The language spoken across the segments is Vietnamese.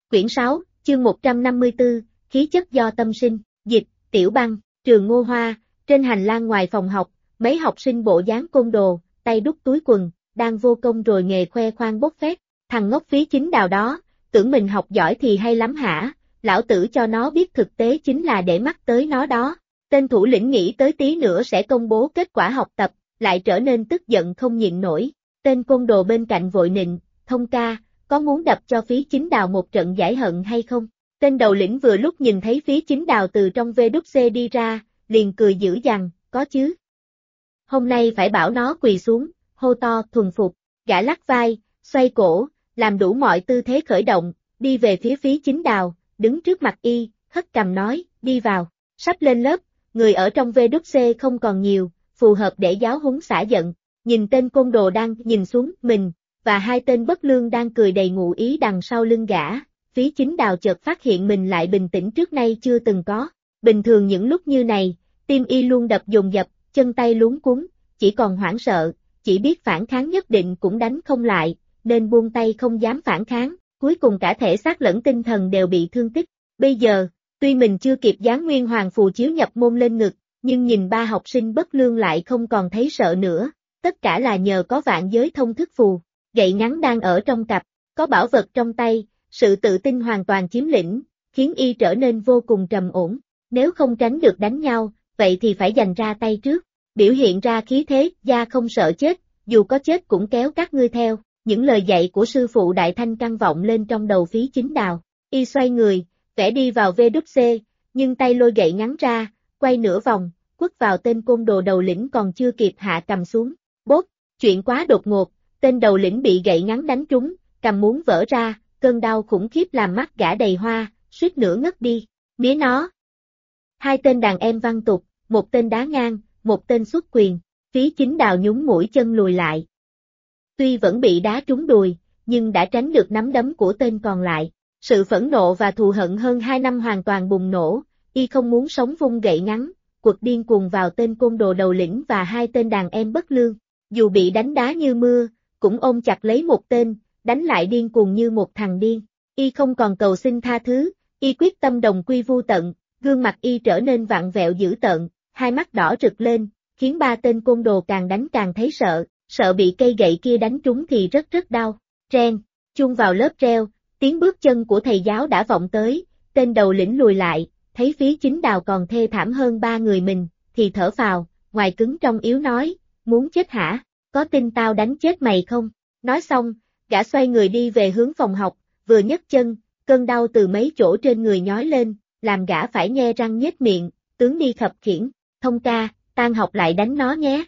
Quyển 6, chương 154, khí chất do tâm sinh, dịch, Tiểu Băng, trường Ngô Hoa, trên hành lang ngoài phòng học, mấy học sinh bộ dáng côn đồ, tay đút túi quần, đang vô công rồi nghề khoe khoang bốc phét, thằng ngốc Phí Chính Đào đó, tưởng mình học giỏi thì hay lắm hả, lão tử cho nó biết thực tế chính là để mắt tới nó đó. Tên thủ lĩnh nghĩ tới tí nữa sẽ công bố kết quả học tập, lại trở nên tức giận không nhịn nổi. Tên côn đồ bên cạnh vội nịnh, Thông ca, có muốn đập cho Phí Chính Đào một trận giải hận hay không? Tên đầu lĩnh vừa lúc nhìn thấy Phí Chính Đào từ trong VWC đi ra, liền cười dữ dằn, có chứ. Hôm nay phải bảo nó quỳ xuống, hô to, thuần phục, gã lắc vai, xoay cổ, làm đủ mọi tư thế khởi động, đi về phía Phí Chính Đào, đứng trước mặt y, hất cằm nói, đi vào, sắp lên lớp, người ở trong VWC không còn nhiều, phù hợp để giáo huấn xả giận, nhìn tên côn đồ đang nhìn xuống mình, và hai tên bất lương đang cười đầy ngụ ý đằng sau lưng gã, Phí Chính Đào chợt phát hiện mình lại bình tĩnh trước nay chưa từng có, bình thường những lúc như này, tim y luôn đập dồn dập, chân tay luống cuống, chỉ còn hoảng sợ, chỉ biết phản kháng nhất định cũng đánh không lại, nên buông tay không dám phản kháng, cuối cùng cả thể xác lẫn tinh thần đều bị thương tích. Bây giờ, tuy mình chưa kịp dán nguyên hoàng phù chiếu nhập môn lên ngực, nhưng nhìn ba học sinh bất lương lại không còn thấy sợ nữa, tất cả là nhờ có vạn giới thông thức phù, gậy ngắn đang ở trong cặp, có bảo vật trong tay, sự tự tin hoàn toàn chiếm lĩnh, khiến y trở nên vô cùng trầm ổn, nếu không tránh được đánh nhau, vậy thì phải giành ra tay trước, biểu hiện ra khí thế, da không sợ chết, dù có chết cũng kéo các ngươi theo, những lời dạy của sư phụ Đại Thanh căn vọng lên trong đầu Phí Chính Đào, y xoay người, vẽ đi vào VWC, nhưng tay lôi gậy ngắn ra, quay nửa vòng, quất vào tên côn đồ đầu lĩnh còn chưa kịp hạ cầm xuống, bốp, chuyện quá đột ngột, tên đầu lĩnh bị gậy ngắn đánh trúng, cầm muốn vỡ ra, cơn đau khủng khiếp làm mắt gã đầy hoa, suýt nữa ngất đi, mía nó. Hai tên đàn em văng tục, một tên đá ngang, một tên xuất quyền, Phí Chính Đào nhún mũi chân lùi lại. Tuy vẫn bị đá trúng đùi, nhưng đã tránh được nắm đấm của tên còn lại. Sự phẫn nộ và thù hận hơn 2 năm hoàn toàn bùng nổ, y không muốn sống vung gậy ngắn, quật điên cuồng vào tên côn đồ đầu lĩnh và hai tên đàn em bất lương. Dù bị đánh đá như mưa, cũng ôm chặt lấy một tên, đánh lại điên cuồng như một thằng điên. Y không còn cầu xin tha thứ, y quyết tâm đồng quy vu tận, gương mặt y trở nên vặn vẹo dữ tợn, hai mắt đỏ rực lên, khiến ba tên côn đồ càng đánh càng thấy sợ, sợ bị cây gậy kia đánh trúng thì rất đau. Reng, chuông vào lớp reo, tiếng bước chân của thầy giáo đã vọng tới, tên đầu lĩnh lùi lại, thấy Phí Chính Đào còn thê thảm hơn ba người mình, thì thở phào, ngoài cứng trong yếu nói, muốn chết hả, có tin tao đánh chết mày không? Nói xong, gã xoay người đi về hướng phòng học, vừa nhấc chân, cơn đau từ mấy chỗ trên người nhói lên, làm gã phải nhe răng nhếch miệng, tướng đi khập khiễng, Thông ca, tan học lại đánh nó nhé.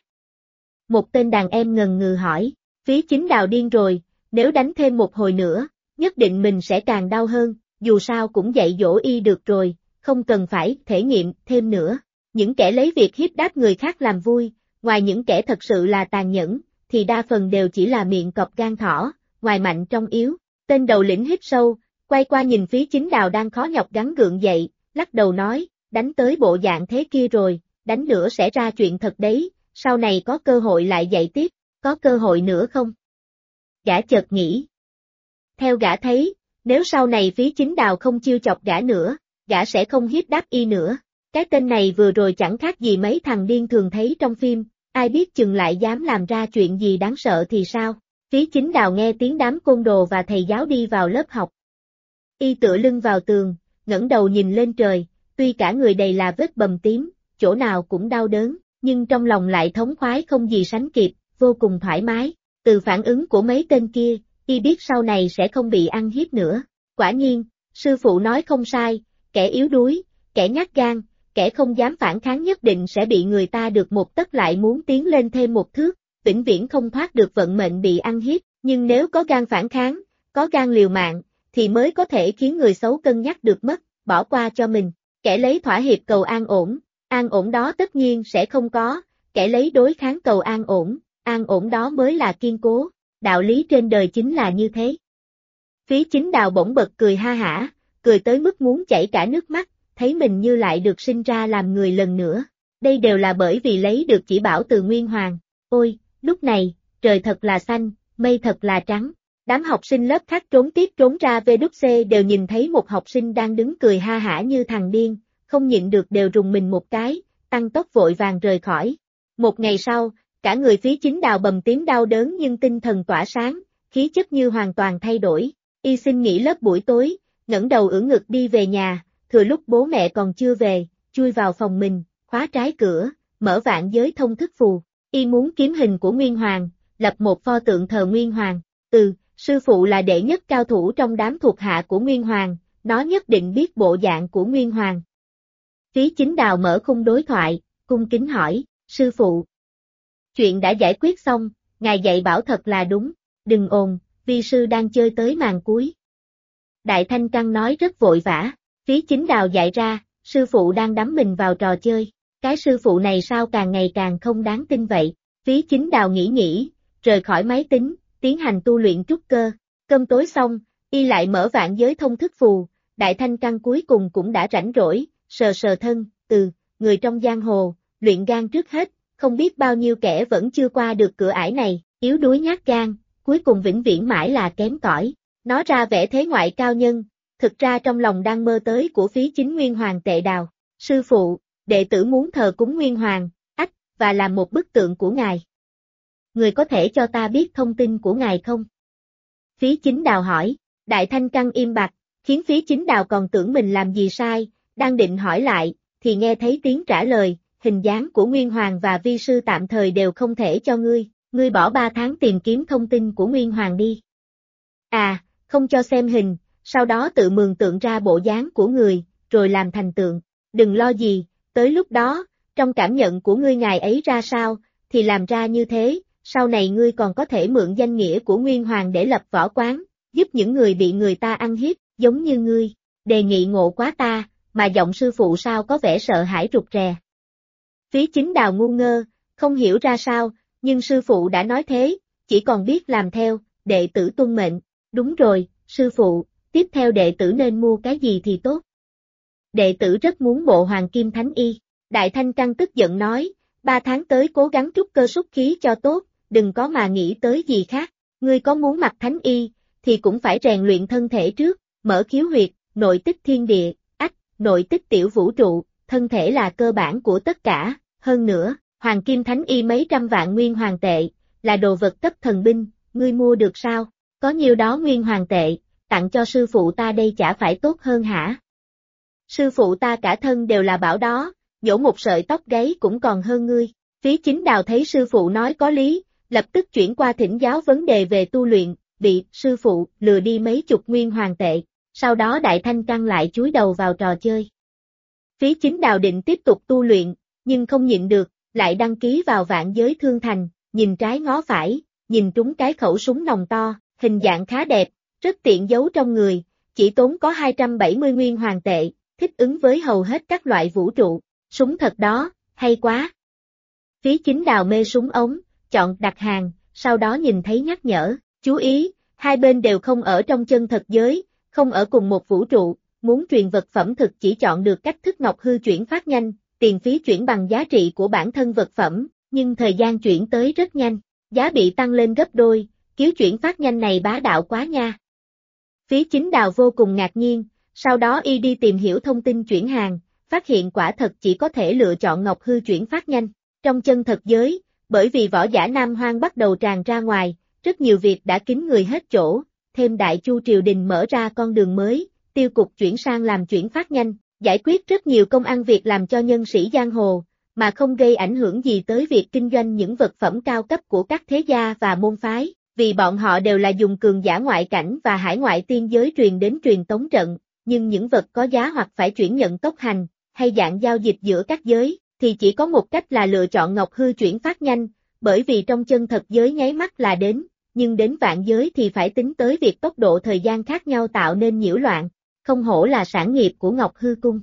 Một tên đàn em ngần ngừ hỏi, Phí Chính Đào điên rồi, nếu đánh thêm một hồi nữa, nhất định mình sẽ càng đau hơn, dù sao cũng dạy dỗ y được rồi, không cần phải thể nghiệm thêm nữa. Những kẻ lấy việc hiếp đáp người khác làm vui, ngoài những kẻ thật sự là tàn nhẫn, thì đa phần đều chỉ là miệng cọp gan thỏ, ngoài mạnh trong yếu. Tên đầu lĩnh hít sâu, quay qua nhìn Phí Chính Đào đang khó nhọc gắng gượng dậy, lắc đầu nói, đánh tới bộ dạng thế kia rồi, đánh nữa sẽ ra chuyện thật đấy, sau này có cơ hội lại dạy tiếp, có cơ hội nữa không? Gã chợt nghĩ. Theo gã thấy, nếu sau này Phí Chính Đào không chiêu chọc gã nữa, gã sẽ không hiếp đáp y nữa. Cái tên này vừa rồi chẳng khác gì mấy thằng điên thường thấy trong phim, ai biết chừng lại dám làm ra chuyện gì đáng sợ thì sao? Phí Chính Đào nghe tiếng đám côn đồ và thầy giáo đi vào lớp học. Y tựa lưng vào tường, ngẩng đầu nhìn lên trời, tuy cả người đầy là vết bầm tím, chỗ nào cũng đau đớn, nhưng trong lòng lại thống khoái không gì sánh kịp, vô cùng thoải mái. Từ phản ứng của mấy tên kia, y biết sau này sẽ không bị ăn hiếp nữa. Quả nhiên, sư phụ nói không sai, kẻ yếu đuối, kẻ nhát gan, kẻ không dám phản kháng nhất định sẽ bị người ta được một tấc lại muốn tiến lên thêm một thước, vĩnh viễn không thoát được vận mệnh bị ăn hiếp, nhưng nếu có gan phản kháng, có gan liều mạng, thì mới có thể khiến người xấu cân nhắc được mất, bỏ qua cho mình. Kẻ lấy thỏa hiệp cầu an ổn đó tất nhiên sẽ không có, kẻ lấy đối kháng cầu an ổn đó mới là kiên cố, đạo lý trên đời chính là như thế. Phí Chính Đào bỗng bật cười ha hả, cười tới mức muốn chảy cả nước mắt, thấy mình như lại được sinh ra làm người lần nữa. Đây đều là bởi vì lấy được chỉ bảo từ Nguyên Hoàng. Ôi, lúc này, trời thật là xanh, mây thật là trắng, Đám học sinh lớp khác trốn tiết trốn ra VWC đều nhìn thấy một học sinh đang đứng cười ha hả như thằng điên, không nhịn được đều rùng mình một cái, tăng tốc vội vàng rời khỏi. Một ngày sau, cả người Phí Chính Đào bầm tím đau đớn nhưng tinh thần tỏa sáng, khí chất như hoàn toàn thay đổi. Y xin nghỉ lớp buổi tối, ngẩng đầu ưỡn ngực đi về nhà, thừa lúc bố mẹ còn chưa về, chui vào phòng mình, khóa trái cửa, mở vạn giới thông thức phù. Y muốn kiếm hình của Nguyên Hoàng, lập một pho tượng thờ Nguyên Hoàng. Sư phụ là đệ nhất cao thủ trong đám thuộc hạ của Nguyên Hoàng, nó nhất định biết bộ dạng của Nguyên Hoàng. Phí Chính Đào mở khung đối thoại, cung kính hỏi, sư phụ. Chuyện đã giải quyết xong, ngài dạy bảo thật là đúng, đừng ồn, vi sư đang chơi tới màn cuối. Đại Thanh Căn nói rất vội vã, Phí Chính Đào dạy ra, sư phụ đang đắm mình vào trò chơi, cái sư phụ này sao càng ngày càng không đáng tin vậy. Phí Chính Đào nghĩ, rời khỏi máy tính, tiến hành tu luyện trúc cơ. Cơm tối xong, y lại mở vạn giới thông thức phù, Đại Thanh Căn cuối cùng cũng đã rảnh rỗi, sờ sờ thân, người trong giang hồ, luyện gan trước hết, không biết bao nhiêu kẻ vẫn chưa qua được cửa ải này, yếu đuối nhát gan, cuối cùng vĩnh viễn mãi là kém cỏi. Nó ra vẻ thế ngoại cao nhân, thực ra trong lòng đang mơ tới của Phí Chính Nguyên Hoàng Tệ Đào. Sư phụ, đệ tử muốn thờ cúng Nguyên Hoàng, và làm một bức tượng của ngài. Người có thể cho ta biết thông tin của ngài không? Phí Chính Đào hỏi, Đại Thanh Căn im bặt, khiến Phí Chính Đào còn tưởng mình làm gì sai, đang định hỏi lại, thì nghe thấy tiếng trả lời, hình dáng của Nguyên Hoàng và vi sư tạm thời đều không thể cho ngươi bỏ 3 tháng tìm kiếm thông tin của Nguyên Hoàng đi. À, không cho xem hình, sau đó tự mường tượng ra bộ dáng của người, rồi làm thành tượng, đừng lo gì, tới lúc đó, trong cảm nhận của ngươi ngài ấy ra sao, thì làm ra như thế, sau này ngươi còn có thể mượn danh nghĩa của Nguyên Hoàng để lập võ quán, giúp những người bị người ta ăn hiếp, giống như ngươi, đề nghị ngộ quá ta, mà giọng sư phụ sao có vẻ sợ hãi rụt rè. Phí Chính Đào ngu ngơ, không hiểu ra sao, nhưng sư phụ đã nói thế, chỉ còn biết làm theo, đệ tử tuân mệnh, đúng rồi, sư phụ, tiếp theo đệ tử nên mua cái gì thì tốt. Đệ tử rất muốn bộ Hoàng Kim Thánh Y, Đại Thanh Căn tức giận nói, 3 tháng tới cố gắng trúc cơ xúc khí cho tốt, đừng có mà nghĩ tới gì khác, ngươi có muốn mặc Thánh Y, thì cũng phải rèn luyện thân thể trước, mở khiếu huyệt, nội tích thiên địa, nội tích tiểu vũ trụ, thân thể là cơ bản của tất cả, hơn nữa, Hoàng Kim Thánh Y mấy trăm vạn nguyên hoàng tệ, là đồ vật cấp thần binh, ngươi mua được sao, có nhiêu đó nguyên hoàng tệ, tặng cho sư phụ ta đây chả phải tốt hơn hả? Sư phụ ta cả thân đều là bảo đó, nhổ một sợi tóc gáy cũng còn hơn ngươi. Phí Chính Đào thấy sư phụ nói có lý, lập tức chuyển qua thỉnh giáo vấn đề về tu luyện, bị sư phụ lừa đi mấy chục nguyên hoàng tệ, sau đó Đại Thanh Căn lại chúi đầu vào trò chơi. Phí Chính Đào định tiếp tục tu luyện, nhưng không nhịn được, lại đăng ký vào vạn giới thương thành, nhìn trái ngó phải, nhìn trúng cái khẩu súng nòng to, hình dạng khá đẹp, rất tiện giấu trong người, chỉ tốn có 270 nguyên hoàng tệ, thích ứng với hầu hết các loại vũ trụ, súng thật đó, hay quá. Phí Chính Đào mê súng ống, chọn đặt hàng, sau đó nhìn thấy nhắc nhở, chú ý, hai bên đều không ở trong chân thật giới, không ở cùng một vũ trụ, muốn truyền vật phẩm thực chỉ chọn được cách thức ngọc hư chuyển phát nhanh, tiền phí chuyển bằng giá trị của bản thân vật phẩm, nhưng thời gian chuyển tới rất nhanh, giá bị tăng lên gấp đôi, kiểu chuyển phát nhanh này bá đạo quá nha. Phí Chính Đào vô cùng ngạc nhiên, sau đó y đi tìm hiểu thông tin chuyển hàng, phát hiện quả thật chỉ có thể lựa chọn ngọc hư chuyển phát nhanh. Trong chân thật giới, bởi vì võ giả Nam Hoang bắt đầu tràn ra ngoài, rất nhiều việc đã kín người hết chỗ, thêm Đại Chu triều đình mở ra con đường mới, tiêu cục chuyển sang làm chuyển phát nhanh, giải quyết rất nhiều công ăn việc làm cho nhân sĩ giang hồ, mà không gây ảnh hưởng gì tới việc kinh doanh những vật phẩm cao cấp của các thế gia và môn phái, vì bọn họ đều là dùng cường giả ngoại cảnh và hải ngoại tiên giới truyền đến truyền tống trận, nhưng những vật có giá hoặc phải chuyển nhận tốc hành, hay dạng giao dịch giữa các giới, thì chỉ có một cách là lựa chọn ngọc hư chuyển phát nhanh, bởi vì trong chân thật giới nháy mắt là đến, nhưng đến vạn giới thì phải tính tới việc tốc độ thời gian khác nhau tạo nên nhiễu loạn, không hổ là sản nghiệp của Ngọc Hư Cung.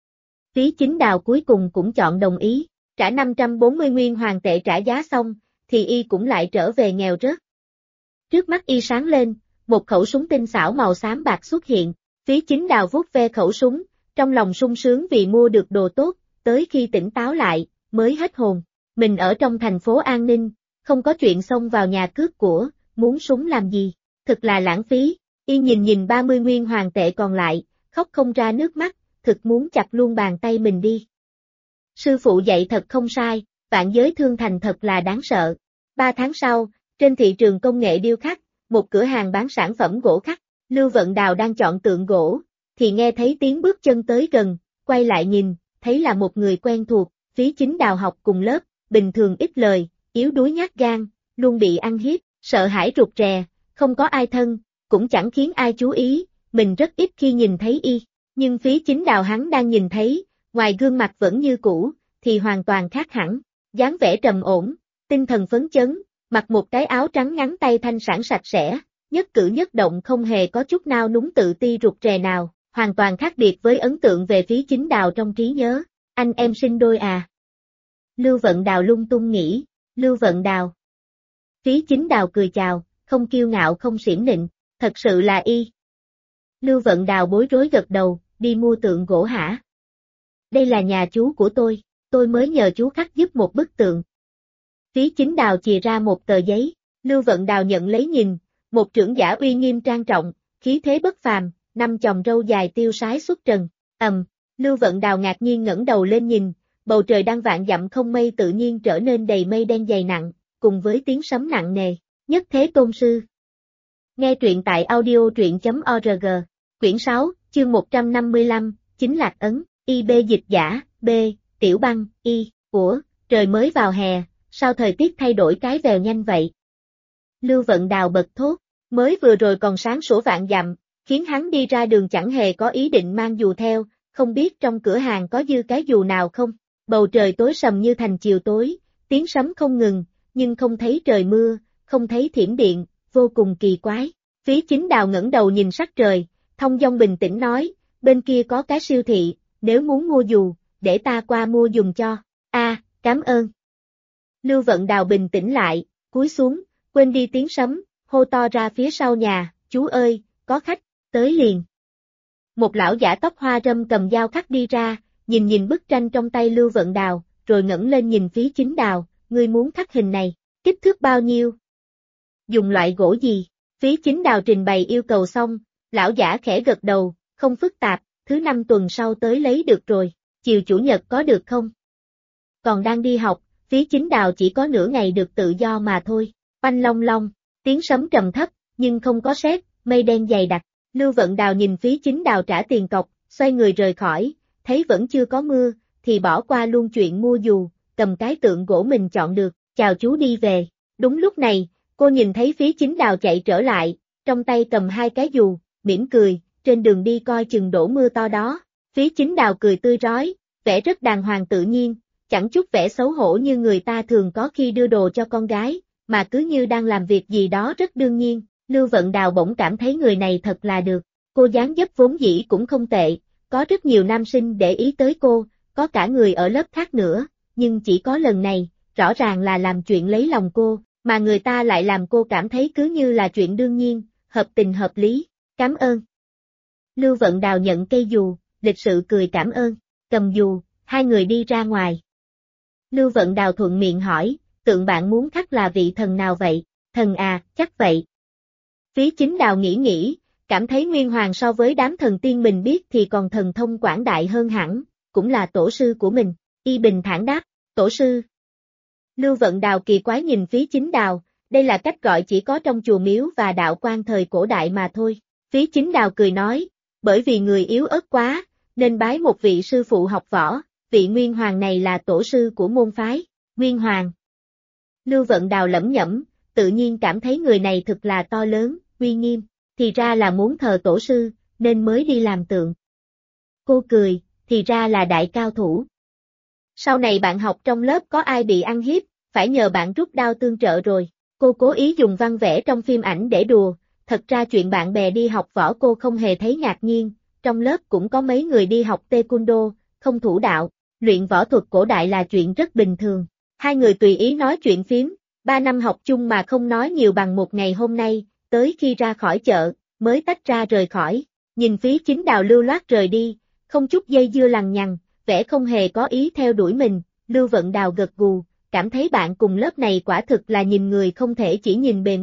Phí Chính Đào cuối cùng cũng chọn đồng ý, trả 540 nguyên hoàng tệ trả giá xong, thì y cũng lại trở về nghèo rớt. Trước mắt y sáng lên, một khẩu súng tinh xảo màu xám bạc xuất hiện, Phí Chính Đào vuốt ve khẩu súng, trong lòng sung sướng vì mua được đồ tốt, tới khi tỉnh táo lại, mới hết hồn. Mình ở trong thành phố an ninh, không có chuyện xông vào nhà cướp của, muốn súng làm gì, thực là lãng phí, y nhìn 30 nguyên hoàng tệ còn lại, khóc không ra nước mắt, thực muốn chặt luôn bàn tay mình đi. Sư phụ dạy thật không sai, vạn giới thương thành thật là đáng sợ. 3 tháng sau, trên thị trường công nghệ điêu khắc, một cửa hàng bán sản phẩm gỗ khắc, Lưu Vận Đào đang chọn tượng gỗ, thì nghe thấy tiếng bước chân tới gần, quay lại nhìn, thấy là một người quen thuộc, Phí Chính Đào học cùng lớp, bình thường ít lời, yếu đuối nhát gan, luôn bị ăn hiếp, sợ hãi rụt rè, không có ai thân, cũng chẳng khiến ai chú ý, mình rất ít khi nhìn thấy y, nhưng Phí Chính Đào hắn đang nhìn thấy, ngoài gương mặt vẫn như cũ, thì hoàn toàn khác hẳn, dáng vẻ trầm ổn, tinh thần phấn chấn, mặc một cái áo trắng ngắn tay thanh sản sạch sẽ, nhất cử nhất động không hề có chút nao núng tự ti rụt rè nào, hoàn toàn khác biệt với ấn tượng về Phí Chính Đào trong trí nhớ. Anh em sinh đôi à? Lưu Vận Đào lung tung nghĩ, Lưu Vận Đào. Phí Chính Đào cười chào, không kiêu ngạo không xiểm nịnh, thật sự là y. Lưu Vận Đào bối rối gật đầu, đi mua tượng gỗ hả? Đây là nhà chú của tôi mới nhờ chú khắc giúp một bức tượng. Phí Chính Đào chìa ra một tờ giấy, Lưu Vận Đào nhận lấy nhìn, một trưởng giả uy nghiêm trang trọng, khí thế bất phàm, 5 chòm râu dài tiêu sái xuất trần, Lưu Vận Đào ngạc nhiên ngẩng đầu lên nhìn, bầu trời đang vạn dặm không mây tự nhiên trở nên đầy mây đen dày nặng, cùng với tiếng sấm nặng nề, nhất thế tôn sư. Nghe truyện tại audio.org, quyển 6, chương 155, chính Lạc Ấn, IB dịch giả, B, Tiểu Băng, Y, trời mới vào hè, sao thời tiết thay đổi cái vèo nhanh vậy? Lưu Vận Đào bật thốt, mới vừa rồi còn sáng sủa vạn dặm, khiến hắn đi ra đường chẳng hề có ý định mang dù theo, không biết trong cửa hàng có dư cái dù nào không. Bầu trời tối sầm như thành chiều tối, tiếng sấm không ngừng, nhưng không thấy trời mưa, không thấy thiểm điện, vô cùng kỳ quái. Phí Chính Đào ngẩng đầu nhìn sắc trời, thông dong bình tĩnh nói, bên kia có cái siêu thị, nếu muốn mua dù, để ta qua mua giùm cho. Cảm ơn. Lưu Vận Đào bình tĩnh lại, cúi xuống, quên đi tiếng sấm, hô to ra phía sau nhà, chú ơi, có khách, tới liền. Một lão giả tóc hoa râm cầm dao khắc đi ra, nhìn bức tranh trong tay Lưu Vận Đào, rồi ngẩng lên nhìn Phí Chính Đào, ngươi muốn khắc hình này, kích thước bao nhiêu? Dùng loại gỗ gì? Phí Chính Đào trình bày yêu cầu xong, lão giả khẽ gật đầu, không phức tạp, thứ 5 tuần sau tới lấy được rồi, chiều chủ nhật có được không? Còn đang đi học, Phí Chính Đào chỉ có nửa ngày được tự do mà thôi, oanh long long, tiếng sấm trầm thấp, nhưng không có sét, mây đen dày đặc. Lưu Vận Đào nhìn Phí Chính Đào trả tiền cọc, xoay người rời khỏi, thấy vẫn chưa có mưa, thì bỏ qua luôn chuyện mua dù, cầm cái tượng gỗ mình chọn được, chào chú đi về. Đúng lúc này, cô nhìn thấy Phí Chính Đào chạy trở lại, trong tay cầm 2 cái dù, mỉm cười, trên đường đi coi chừng đổ mưa to đó. Phí Chính Đào cười tươi rói, vẻ rất đàng hoàng tự nhiên, chẳng chút vẻ xấu hổ như người ta thường có khi đưa đồ cho con gái, mà cứ như đang làm việc gì đó rất đương nhiên. Lưu Vận Đào bỗng cảm thấy người này thật là được, cô dáng dấp vốn dĩ cũng không tệ, có rất nhiều nam sinh để ý tới cô, có cả người ở lớp khác nữa, nhưng chỉ có lần này, rõ ràng là làm chuyện lấy lòng cô, mà người ta lại làm cô cảm thấy cứ như là chuyện đương nhiên, hợp tình hợp lý, cảm ơn. Lưu Vận Đào nhận cây dù, lịch sự cười cảm ơn, cầm dù, hai người đi ra ngoài. Lưu Vận Đào thuận miệng hỏi, tượng bạn muốn khắc là vị thần nào vậy? Thần à, chắc vậy. Phí Chính Đào nghĩ, cảm thấy Nguyên Hoàng so với đám thần tiên mình biết thì còn thần thông quảng đại hơn hẳn, cũng là tổ sư của mình. Y bình thản đáp, tổ sư. Lưu Vận Đào kỳ quái nhìn Phí Chính Đào, đây là cách gọi chỉ có trong chùa miếu và đạo quan thời cổ đại mà thôi. Phí Chính Đào cười nói, bởi vì người yếu ớt quá, nên bái một vị sư phụ học võ, vị Nguyên Hoàng này là tổ sư của môn phái. Nguyên Hoàng. Lưu Vận Đào lẩm nhẩm, tự nhiên cảm thấy người này thực là to lớn, uy nghiêm, thì ra là muốn thờ tổ sư, nên mới đi làm tượng. Cô cười, thì ra là đại cao thủ. Sau này bạn học trong lớp có ai bị ăn hiếp, phải nhờ bạn rút đao tương trợ rồi. Cô cố ý dùng văn vẽ trong phim ảnh để đùa, thật ra chuyện bạn bè đi học võ cô không hề thấy ngạc nhiên, trong lớp cũng có mấy người đi học taekwondo, không thủ đạo, luyện võ thuật cổ đại là chuyện rất bình thường. Hai người tùy ý nói chuyện phím, 3 năm học chung mà không nói nhiều bằng một ngày hôm nay, tới khi ra khỏi chợ, mới tách ra rời khỏi, nhìn Phí Chính Đào lưu loát rời đi, không chút dây dưa lằng nhằng, vẻ không hề có ý theo đuổi mình, Lưu Vận Đào gật gù, cảm thấy bạn cùng lớp này quả thực là nhìn người không thể chỉ nhìn bề ngoài,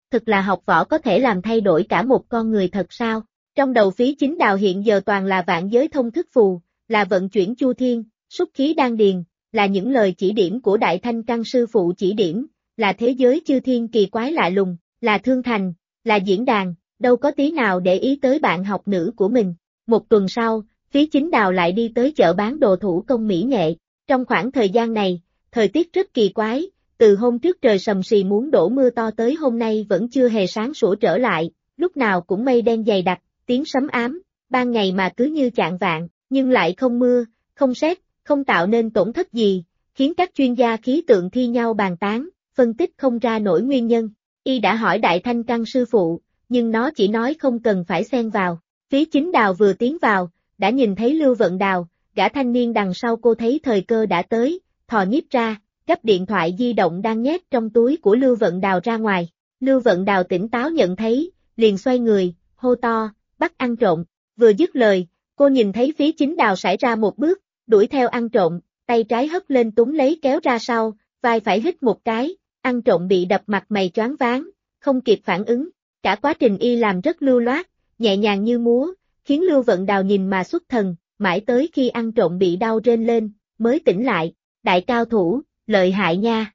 Thực là học võ có thể làm thay đổi cả một con người thật sao? Trong đầu Phí Chính Đào hiện giờ toàn là vạn giới thông thức phù, là vận chuyển chu thiên, xúc khí đan điền, là những lời chỉ điểm của Đại Thanh Căn sư phụ chỉ điểm, là thế giới chư thiên kỳ quái lạ lùng, là thương thành, là diễn đàn, đâu có tí nào để ý tới bạn học nữ của mình. Một tuần sau, Phí Chính Đào lại đi tới chợ bán đồ thủ công mỹ nghệ. Trong khoảng thời gian này, thời tiết rất kỳ quái, từ hôm trước trời sầm sì muốn đổ mưa to tới hôm nay vẫn chưa hề sáng sủa trở lại, lúc nào cũng mây đen dày đặc, tiếng sấm ám, ban ngày mà cứ như chạng vạng, nhưng lại không mưa, không sét, không tạo nên tổn thất gì, khiến các chuyên gia khí tượng thi nhau bàn tán, phân tích không ra nổi nguyên nhân. Y đã hỏi Đại Thanh Căn sư phụ, nhưng nó chỉ nói không cần phải xen vào. Phí Chính Đào vừa tiến vào, đã nhìn thấy Lưu Vận Đào, gã thanh niên đằng sau cô thấy thời cơ đã tới, thò nhíp ra, gấp điện thoại di động đang nhét trong túi của Lưu Vận Đào ra ngoài. Lưu Vận Đào tỉnh táo nhận thấy, liền xoay người, hô to, bắt ăn trộm. Vừa dứt lời, cô nhìn thấy Phí Chính Đào xảy ra một bước, đuổi theo ăn trộm, tay trái hất lên túm lấy kéo ra sau, vai phải hít một cái, ăn trộm bị đập mặt mày choáng váng, không kịp phản ứng. Cả quá trình y làm rất lưu loát, nhẹ nhàng như múa, khiến Lưu Vận Đào nhìn mà xuất thần, mãi tới khi ăn trộm bị đau rên lên, mới tỉnh lại. Đại cao thủ, lợi hại nha.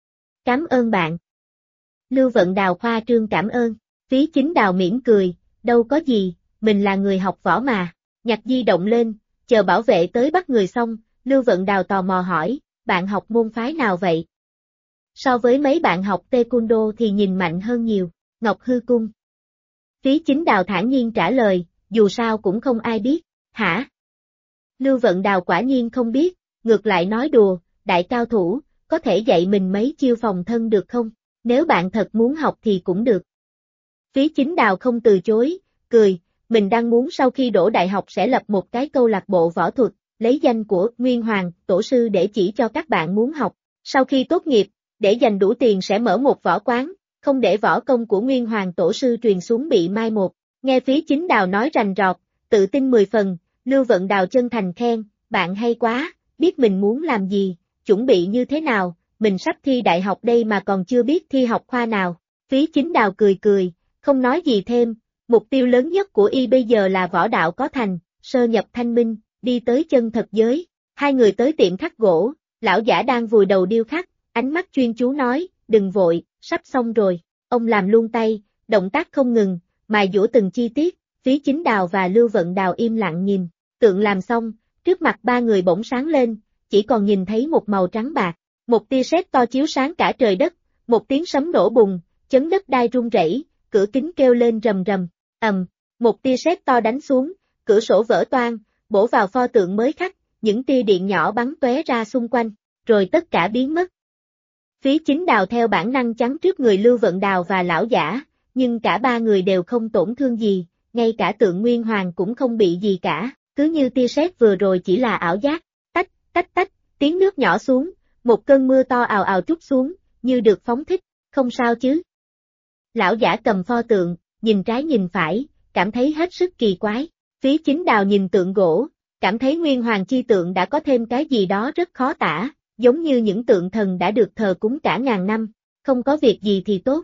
Cảm ơn bạn. Lưu Vận Đào khoa trương cảm ơn. Phí Chính Đào mỉm cười, đâu có gì, mình là người học võ mà. Nhặt di động lên, chờ bảo vệ tới bắt người xong, Lưu Vận Đào tò mò hỏi, bạn học môn phái nào vậy? So với mấy bạn học taekwondo thì nhìn mạnh hơn nhiều. Ngọc Hư Cung. Phí Chính Đào thản nhiên trả lời, dù sao cũng không ai biết. Hả? Lưu Vận Đào quả nhiên không biết, ngược lại nói đùa, đại cao thủ, có thể dạy mình mấy chiêu phòng thân được không? Nếu bạn thật muốn học thì cũng được. Phí Chính Đào không từ chối, cười, mình đang muốn sau khi đỗ đại học sẽ lập một cái câu lạc bộ võ thuật, lấy danh của Nguyên Hoàng, tổ sư để chỉ cho các bạn muốn học. Sau khi tốt nghiệp, để dành đủ tiền sẽ mở một võ quán, không để võ công của Nguyên Hoàng tổ sư truyền xuống bị mai một. Nghe Phí Chính Đào nói rành rọt, tự tin 10 phần, Lưu Vận Đào chân thành khen, bạn hay quá, biết mình muốn làm gì, chuẩn bị như thế nào, mình sắp thi đại học đây mà còn chưa biết thi học khoa nào. Phí Chính Đào cười cười, không nói gì thêm, mục tiêu lớn nhất của y bây giờ là võ đạo có thành, sơ nhập thanh minh, đi tới chân thật giới. Hai người tới tiệm khắc gỗ, lão giả đang vùi đầu điêu khắc, ánh mắt chuyên chú nói, đừng vội, sắp xong rồi. Ông làm luôn tay, động tác không ngừng, mài dũa từng chi tiết. Phí Chính Đào và Lưu Vận Đào im lặng nhìn, tượng làm xong, trước mặt ba người bỗng sáng lên, chỉ còn nhìn thấy một màu trắng bạc, một tia sét to chiếu sáng cả trời đất, một tiếng sấm nổ bùng, chấn đất đai rung rẩy, cửa kính kêu lên rầm rầm, một tia sét to đánh xuống, cửa sổ vỡ toang, bổ vào pho tượng mới khắc, những tia điện nhỏ bắn tóe ra xung quanh, rồi tất cả biến mất. Phí Chính Đào theo bản năng chắn trước người Lưu Vận Đào và lão giả, nhưng cả ba người đều không tổn thương gì, ngay cả tượng Nguyên Hoàng cũng không bị gì cả, cứ như tia sét vừa rồi chỉ là ảo giác. Tách, tách tách, tiếng nước nhỏ xuống, một cơn mưa to ào ào trút xuống, như được phóng thích, không sao chứ. Lão giả cầm pho tượng, nhìn trái nhìn phải, cảm thấy hết sức kỳ quái. Phí Chính Đào nhìn tượng gỗ, cảm thấy Nguyên Hoàng chi tượng đã có thêm cái gì đó rất khó tả, giống như những tượng thần đã được thờ cúng cả ngàn năm, không có việc gì thì tốt.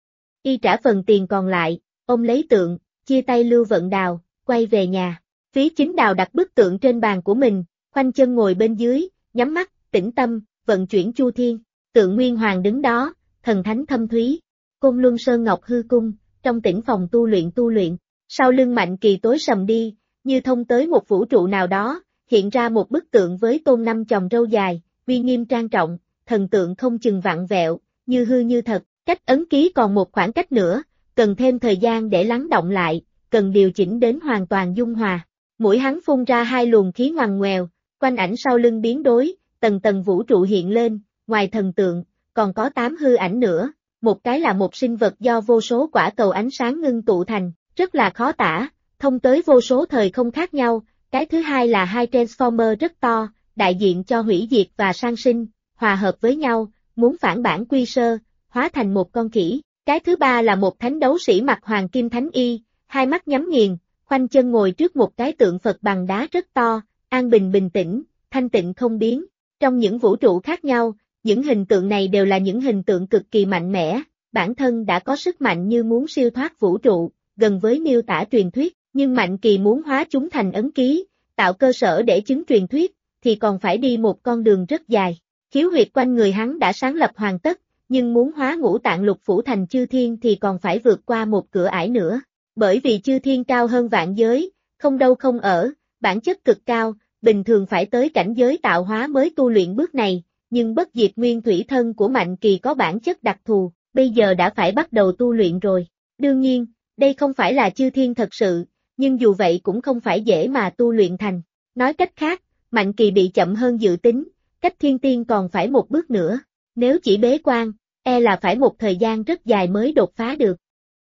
Y trả phần tiền còn lại, ôm lấy tượng, chia tay Lưu Vận Đào, quay về nhà. Phí Chính Đào đặt bức tượng trên bàn của mình, khoanh chân ngồi bên dưới, nhắm mắt, tĩnh tâm, vận chuyển chu thiên. Tượng Nguyên Hoàng đứng đó, thần thánh thâm thúy. Côn Luân Sơn Ngọc Hư Cung, trong tĩnh phòng tu luyện. Sau lưng Mạnh Kỳ tối sầm đi, như thông tới một vũ trụ nào đó, hiện ra một bức tượng với tôn năm chòm râu dài, uy nghiêm trang trọng, thần tượng không chừng vặn vẹo, như hư như thật. Cách ấn ký còn một khoảng cách nữa, cần thêm thời gian để lắng động lại, cần điều chỉnh đến hoàn toàn dung hòa. Mũi hắn phun ra hai luồng khí ngoằn ngoèo, quanh ảnh sau lưng biến đổi, tầng tầng vũ trụ hiện lên, ngoài thần tượng, còn có 8 hư ảnh nữa, một cái là một sinh vật do vô số quả cầu ánh sáng ngưng tụ thành, rất là khó tả, thông tới vô số thời không khác nhau, cái thứ hai là hai Transformer rất to, đại diện cho hủy diệt và sang sinh, hòa hợp với nhau, muốn phản bản quy sơ, hóa thành một con khỉ. Cái thứ ba là một thánh đấu sĩ mặc hoàng kim thánh y, hai mắt nhắm nghiền, khoanh chân ngồi trước một cái tượng Phật bằng đá rất to, an bình bình tĩnh, thanh tịnh không biến. Trong những vũ trụ khác nhau, những hình tượng này đều là những hình tượng cực kỳ mạnh mẽ, bản thân đã có sức mạnh như muốn siêu thoát vũ trụ, gần với miêu tả truyền thuyết, nhưng Mạnh Kỳ muốn hóa chúng thành ấn ký, tạo cơ sở để chứng truyền thuyết, thì còn phải đi một con đường rất dài. Khiếu huyệt quanh người hắn đã sáng lập hoàn tất, nhưng muốn hóa ngũ tạng lục phủ thành chư thiên thì còn phải vượt qua một cửa ải nữa. Bởi vì chư thiên cao hơn vạn giới, không đâu không ở, bản chất cực cao, bình thường phải tới cảnh giới tạo hóa mới tu luyện bước này, nhưng bất diệt nguyên thủy thân của Mạnh Kỳ có bản chất đặc thù, bây giờ đã phải bắt đầu tu luyện rồi. Đương nhiên, đây không phải là chư thiên thật sự, nhưng dù vậy cũng không phải dễ mà tu luyện thành. Nói cách khác, Mạnh Kỳ bị chậm hơn dự tính, cách thiên tiên còn phải một bước nữa. Nếu chỉ bế quan, là phải một thời gian rất dài mới đột phá được.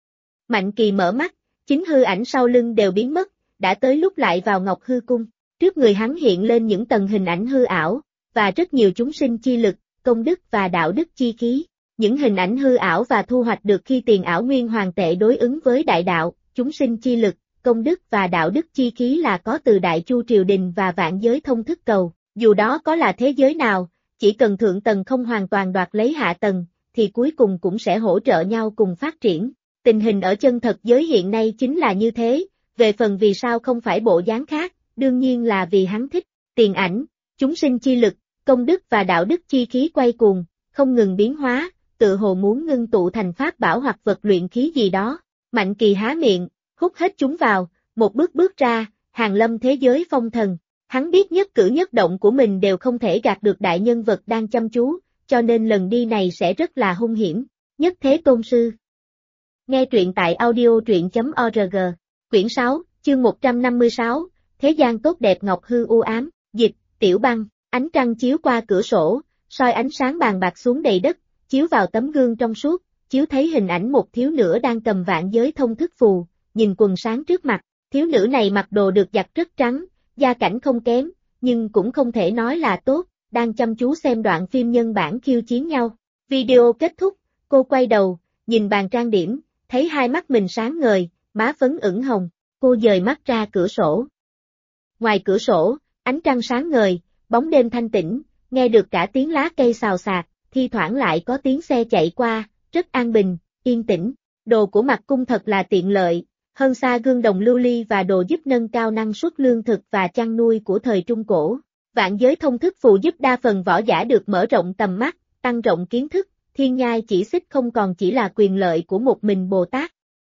Mạnh Kỳ mở mắt, chính hư ảnh sau lưng đều biến mất, đã tới lúc lại vào Ngọc Hư Cung. Trước người hắn hiện lên những tầng hình ảnh hư ảo, và rất nhiều chúng sinh chi lực, công đức và đạo đức chi khí. Những hình ảnh hư ảo và thu hoạch được khi tiền ảo nguyên hoàng tệ đối ứng với đại đạo, chúng sinh chi lực, công đức và đạo đức chi khí là có từ Đại Chu triều đình và vạn giới thông thức cầu. Dù đó có là thế giới nào, chỉ cần thượng tầng không hoàn toàn đoạt lấy hạ tầng, thì cuối cùng cũng sẽ hỗ trợ nhau cùng phát triển. Tình hình ở chân thật giới hiện nay chính là như thế, về phần vì sao không phải bộ dáng khác, đương nhiên là vì hắn thích. Tiền ảnh, chúng sinh chi lực, công đức và đạo đức chi khí quay cuồng, không ngừng biến hóa, tự hồ muốn ngưng tụ thành pháp bảo hoặc vật luyện khí gì đó. Mạnh Kỳ há miệng, hút hết chúng vào, một bước bước ra, hàng lâm thế giới phong thần. Hắn biết nhất cử nhất động của mình đều không thể gạt được đại nhân vật đang chăm chú, cho nên lần đi này sẽ rất là hung hiểm. Nhất Thế Tôn Sư. Nghe truyện tại audio truyện.org. Quyển 6, chương 156, Thế gian tốt đẹp ngọc hư u ám, dịch, Tiểu Băng. Ánh trăng chiếu qua cửa sổ, soi ánh sáng bàn bạc xuống đầy đất, chiếu vào tấm gương trong suốt, chiếu thấy hình ảnh một thiếu nữ đang cầm vạn giới thông thức phù, nhìn quần sáng trước mặt. Thiếu nữ này mặc đồ được giặt rất trắng, gia cảnh không kém, nhưng cũng không thể nói là tốt, đang chăm chú xem đoạn phim nhân bản khiêu chiến nhau. Video kết thúc, cô quay đầu, nhìn bàn trang điểm, thấy hai mắt mình sáng ngời, má phấn ửng hồng, cô dời mắt ra cửa sổ. Ngoài cửa sổ, ánh trăng sáng ngời, bóng đêm thanh tĩnh, nghe được cả tiếng lá cây xào xạc, thi thoảng lại có tiếng xe chạy qua, rất an bình, yên tĩnh. Đồ của Mặc Cung thật là tiện lợi, hơn xa gương đồng lưu ly và đồ giúp nâng cao năng suất lương thực và chăn nuôi của thời Trung Cổ. Vạn giới thông thức phù giúp đa phần võ giả được mở rộng tầm mắt, tăng rộng kiến thức, thiên nhai chỉ xích không còn chỉ là quyền lợi của một mình Bồ Tát.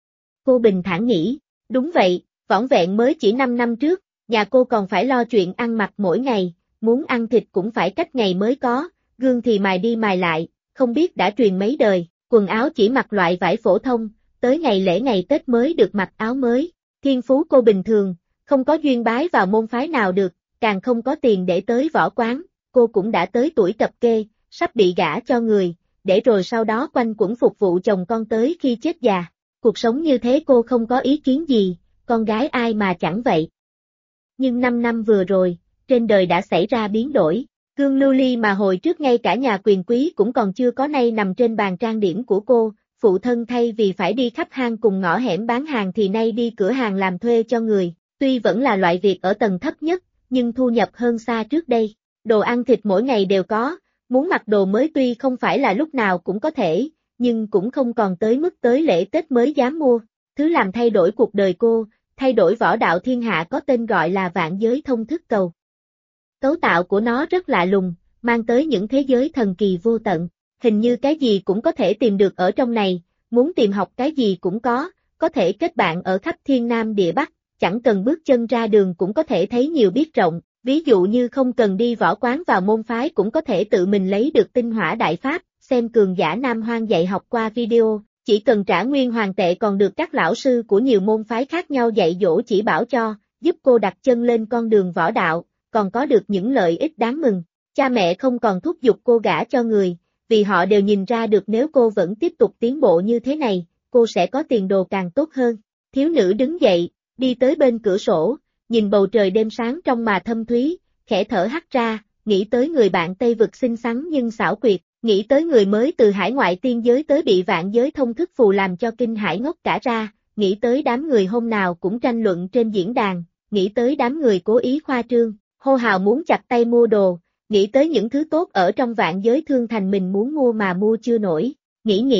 Cô bình thản nghĩ, đúng vậy, vỏn vẹn mới chỉ 5 năm trước, nhà cô còn phải lo chuyện ăn mặc mỗi ngày, muốn ăn thịt cũng phải cách ngày mới có, gương thì mài đi mài lại, không biết đã truyền mấy đời, quần áo chỉ mặc loại vải phổ thông, tới ngày lễ ngày Tết mới được mặc áo mới. Thiên phú cô bình thường, không có duyên bái vào môn phái nào được, càng không có tiền để tới võ quán, cô cũng đã tới tuổi cập kê, sắp bị gả cho người, để rồi sau đó quanh quẩn phục vụ chồng con tới khi chết già. Cuộc sống như thế cô không có ý kiến gì, con gái ai mà chẳng vậy. Nhưng 5 năm vừa rồi, trên đời đã xảy ra biến đổi. Gương lưu ly mà hồi trước ngay cả nhà quyền quý cũng còn chưa có nay nằm trên bàn trang điểm của cô, phụ thân thay vì phải đi khắp hang cùng ngõ hẻm bán hàng thì nay đi cửa hàng làm thuê cho người, tuy vẫn là loại việc ở tầng thấp nhất, nhưng thu nhập hơn xa trước đây. Đồ ăn thịt mỗi ngày đều có, muốn mặc đồ mới tuy không phải là lúc nào cũng có thể, nhưng cũng không còn tới mức tới lễ Tết mới dám mua. Thứ làm thay đổi cuộc đời cô, thay đổi võ đạo thiên hạ có tên gọi là vạn giới thông thức cầu. Cấu tạo của nó rất lạ lùng, mang tới những thế giới thần kỳ vô tận, hình như cái gì cũng có thể tìm được ở trong này, muốn tìm học cái gì cũng có thể kết bạn ở khắp thiên nam địa bắc, chẳng cần bước chân ra đường cũng có thể thấy nhiều biết rộng, ví dụ như không cần đi võ quán vào môn phái cũng có thể tự mình lấy được tinh hỏa đại pháp, xem cường giả Nam Hoang dạy học qua video, chỉ cần trả nguyên hoàng tệ còn được các lão sư của nhiều môn phái khác nhau dạy dỗ chỉ bảo cho, giúp cô đặt chân lên con đường võ đạo, còn có được những lợi ích đáng mừng. Cha mẹ không còn thúc giục cô gả cho người, vì họ đều nhìn ra được nếu cô vẫn tiếp tục tiến bộ như thế này, cô sẽ có tiền đồ càng tốt hơn. Thiếu nữ đứng dậy, đi tới bên cửa sổ, nhìn bầu trời đêm sáng trong mà thâm thúy, khẽ thở hắt ra, nghĩ tới người bạn Tây vực xinh xắn nhưng xảo quyệt, nghĩ tới người mới từ hải ngoại tiên giới tới bị vạn giới thông thức phù làm cho kinh hãi ngốc cả ra, nghĩ tới đám người hôm nào cũng tranh luận trên diễn đàn, nghĩ tới đám người cố ý khoa trương, hô hào muốn chặt tay mua đồ, nghĩ tới những thứ tốt ở trong vạn giới thương thành mình muốn mua mà mua chưa nổi, nghĩ,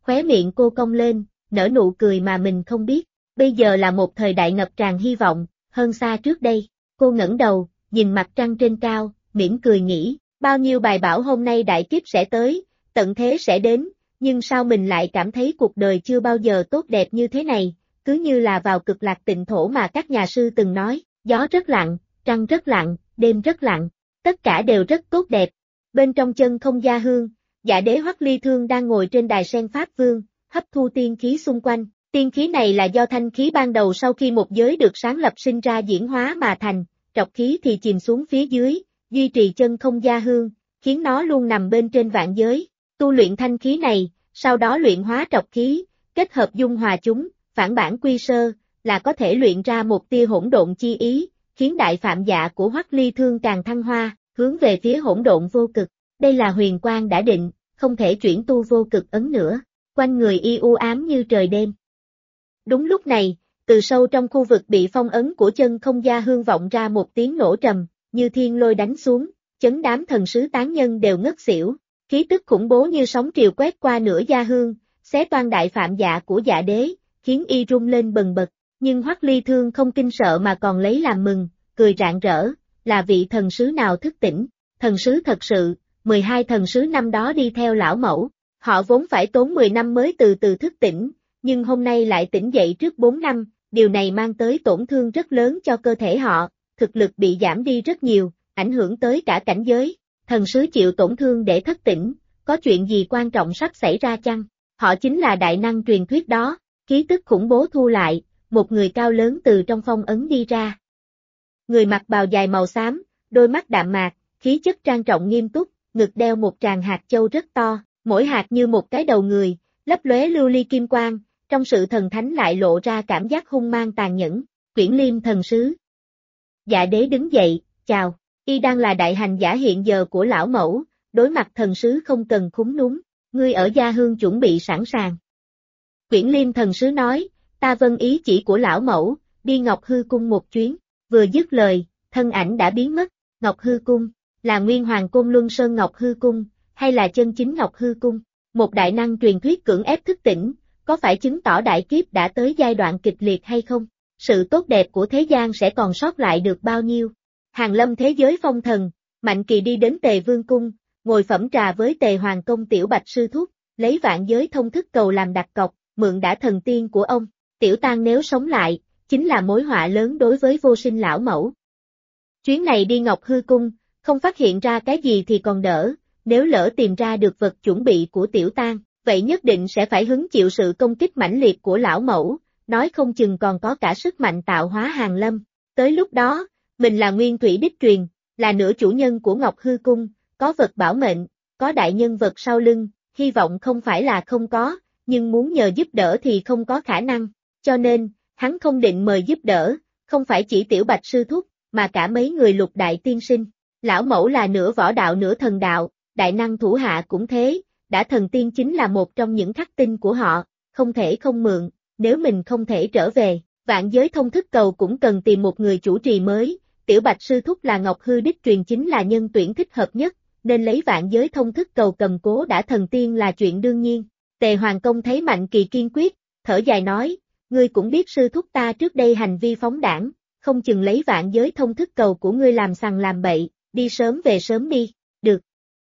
khóe miệng cô cong lên, nở nụ cười mà mình không biết. Bây giờ là một thời đại ngập tràn hy vọng, hơn xa trước đây. Cô ngẩng đầu, nhìn mặt trăng trên cao, mỉm cười nghĩ, bao nhiêu bài bảo hôm nay đại kiếp sẽ tới, tận thế sẽ đến, nhưng sao mình lại cảm thấy cuộc đời chưa bao giờ tốt đẹp như thế này, cứ như là vào cực lạc tịnh thổ mà các nhà sư từng nói, gió rất lặng, trăng rất lặng, đêm rất lặng, tất cả đều rất tốt đẹp. Bên trong chân không gia hương, Dạ đế Hoắc Ly Thương đang ngồi trên đài sen Pháp Vương, hấp thu tiên khí xung quanh. Tiên khí này là do thanh khí ban đầu sau khi một giới được sáng lập sinh ra diễn hóa mà thành, trọc khí thì chìm xuống phía dưới, duy trì chân không gia hương, khiến nó luôn nằm bên trên vạn giới. Tu luyện thanh khí này, sau đó luyện hóa trọc khí, kết hợp dung hòa chúng, phản bản quy sơ, là có thể luyện ra một tia hỗn độn chi ý, khiến đại phạm dạ của Hoắc Ly Thương càng thăng hoa, hướng về phía hỗn độn vô cực. Đây là huyền quang đã định, không thể chuyển tu vô cực ấn nữa. Quanh người y u ám như trời đêm. Đúng lúc này, từ sâu trong khu vực bị phong ấn của chân không gia hương vọng ra một tiếng nổ trầm, như thiên lôi đánh xuống, chấn đám thần sứ tán nhân đều ngất xỉu. Khí tức khủng bố như sóng triều quét qua nửa gia hương, xé toang đại phạm dạ của Dạ đế, khiến y rung lên bần bật. Nhưng Hoắc Ly Thương không kinh sợ mà còn lấy làm mừng, cười rạng rỡ, là vị thần sứ nào thức tỉnh. Thần sứ thật sự, 12 thần sứ năm đó đi theo lão mẫu, họ vốn phải tốn 10 năm mới từ từ thức tỉnh, nhưng hôm nay lại tỉnh dậy trước 4 năm, điều này mang tới tổn thương rất lớn cho cơ thể họ, thực lực bị giảm đi rất nhiều, ảnh hưởng tới cả cảnh giới. Thần sứ chịu tổn thương để thức tỉnh, có chuyện gì quan trọng sắp xảy ra chăng? Họ chính là đại năng truyền thuyết đó. Khí tức khủng bố thu lại, một người cao lớn từ trong phong ấn đi ra. Người mặc bào dài màu xám, đôi mắt đạm mạc, khí chất trang trọng nghiêm túc, ngực đeo một tràng hạt châu rất to, mỗi hạt như một cái đầu người, lấp lóe lưu ly kim quang, trong sự thần thánh lại lộ ra cảm giác hung mang tàn nhẫn. Quyển Liêm thần sứ. Dạ đế đứng dậy, chào, y đang là đại hành giả hiện giờ của lão mẫu, đối mặt thần sứ không cần khúm núm, ngươi ở gia hương chuẩn bị sẵn sàng. Quyển Liêm thần sứ nói, ta vâng ý chỉ của lão mẫu, đi Ngọc Hư Cung một chuyến, vừa dứt lời, thân ảnh đã biến mất. Ngọc Hư Cung, là Nguyên Hoàng Côn Luân Sơn Ngọc Hư Cung, hay là chân chính Ngọc Hư Cung? Một đại năng truyền thuyết cưỡng ép thức tỉnh, có phải chứng tỏ đại kiếp đã tới giai đoạn kịch liệt hay không? Sự tốt đẹp của thế gian sẽ còn sót lại được bao nhiêu? Hàng lâm thế giới phong thần, Mạnh Kỳ đi đến Tề Vương Cung, ngồi phẩm trà với Tề Hoàng Công Tiểu Bạch sư thúc, lấy vạn giới thông thức cầu làm đặt cọc, mượn đã thần tiên của ông. Tiểu Tang nếu sống lại, chính là mối họa lớn đối với vô sinh lão mẫu. Chuyến này đi Ngọc Hư Cung, không phát hiện ra cái gì thì còn đỡ, nếu lỡ tìm ra được vật chuẩn bị của Tiểu Tang, vậy nhất định sẽ phải hứng chịu sự công kích mãnh liệt của lão mẫu, nói không chừng còn có cả sức mạnh tạo hóa hàng lâm. Tới lúc đó, mình là nguyên thủy đích truyền, là nửa chủ nhân của Ngọc Hư Cung, có vật bảo mệnh, có đại nhân vật sau lưng, hy vọng không phải là không có, nhưng muốn nhờ giúp đỡ thì không có khả năng, cho nên, hắn không định mời giúp đỡ, không phải chỉ Tiểu Bạch sư thúc, mà cả mấy người Lục đại tiên sinh. Lão mẫu là nửa võ đạo nửa thần đạo, đại năng thủ hạ cũng thế, đã thần tiên chính là một trong những khắc tinh của họ, không thể không mượn, nếu mình không thể trở về, vạn giới thông thức cầu cũng cần tìm một người chủ trì mới, Tiểu Bạch sư thúc là Ngọc Hư đích truyền chính là nhân tuyển thích hợp nhất, nên lấy vạn giới thông thức cầu cầm cố đã thần tiên là chuyện đương nhiên. Tề Hoàng Công thấy Mạnh Kỳ kiên quyết, thở dài nói, ngươi cũng biết sư thúc ta trước đây hành vi phóng đảng, không chừng lấy vạn giới thông thức cầu của ngươi làm sằng làm bậy, đi sớm về sớm đi, được.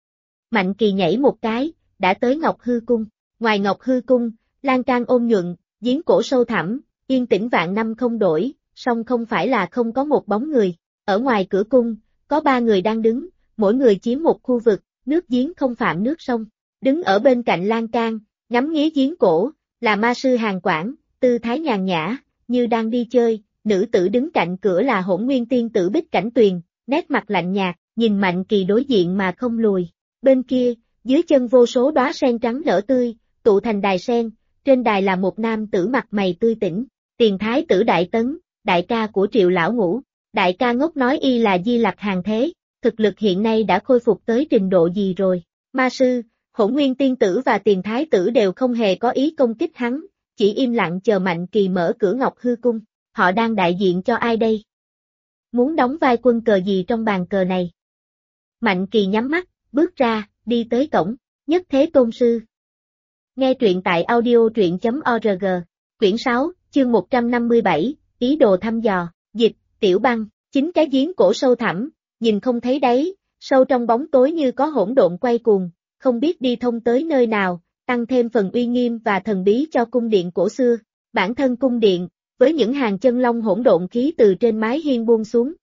Mạnh Kỳ nhảy một cái, đã tới Ngọc Hư Cung, ngoài Ngọc Hư Cung, lan can ôn nhuận, giếng cổ sâu thẳm, yên tĩnh vạn năm không đổi, song không phải là không có một bóng người, ở ngoài cửa cung, có 3 người đang đứng, mỗi người chiếm một khu vực, nước giếng không phạm nước sông, đứng ở bên cạnh lan can, ngắm nghía giếng cổ, là ma sư Hàn Quảng, tư thái nhàn nhã, như đang đi chơi, nữ tử đứng cạnh cửa là Hỗn Nguyên tiên tử Bích Cảnh Tuyền, nét mặt lạnh nhạt, nhìn Mạnh Kỳ đối diện mà không lùi. Bên kia, dưới chân vô số đóa sen trắng nở tươi, tụ thành đài sen, trên đài là một nam tử mặt mày tươi tỉnh, Tiền Thái tử Đại Tấn, đại ca của Triệu lão ngũ. Đại ca ngốc nói y là Di Lặc hàng thế, thực lực hiện nay đã khôi phục tới trình độ gì rồi? Ma sư, Hỗn Nguyên tiên tử và Tiền Thái tử đều không hề có ý công kích hắn, chỉ im lặng chờ Mạnh Kỳ mở cửa Ngọc Hư Cung. Họ đang đại diện cho ai đây? Muốn đóng vai quân cờ gì trong bàn cờ này? Mạnh Kỳ nhắm mắt, bước ra, đi tới cổng, Nhất Thế Tôn sư. Nghe truyện tại audio truyện.org. Quyển 6, chương 157, ý đồ thăm dò, dịch, Tiểu Băng, chính cái giếng cổ sâu thẳm, nhìn không thấy đáy, sâu trong bóng tối như có hỗn độn quay cuồng, không biết đi thông tới nơi nào, tăng thêm phần uy nghiêm và thần bí cho cung điện cổ xưa. Bản thân cung điện, với những hàng chân long hỗn độn khí từ trên mái hiên buông xuống,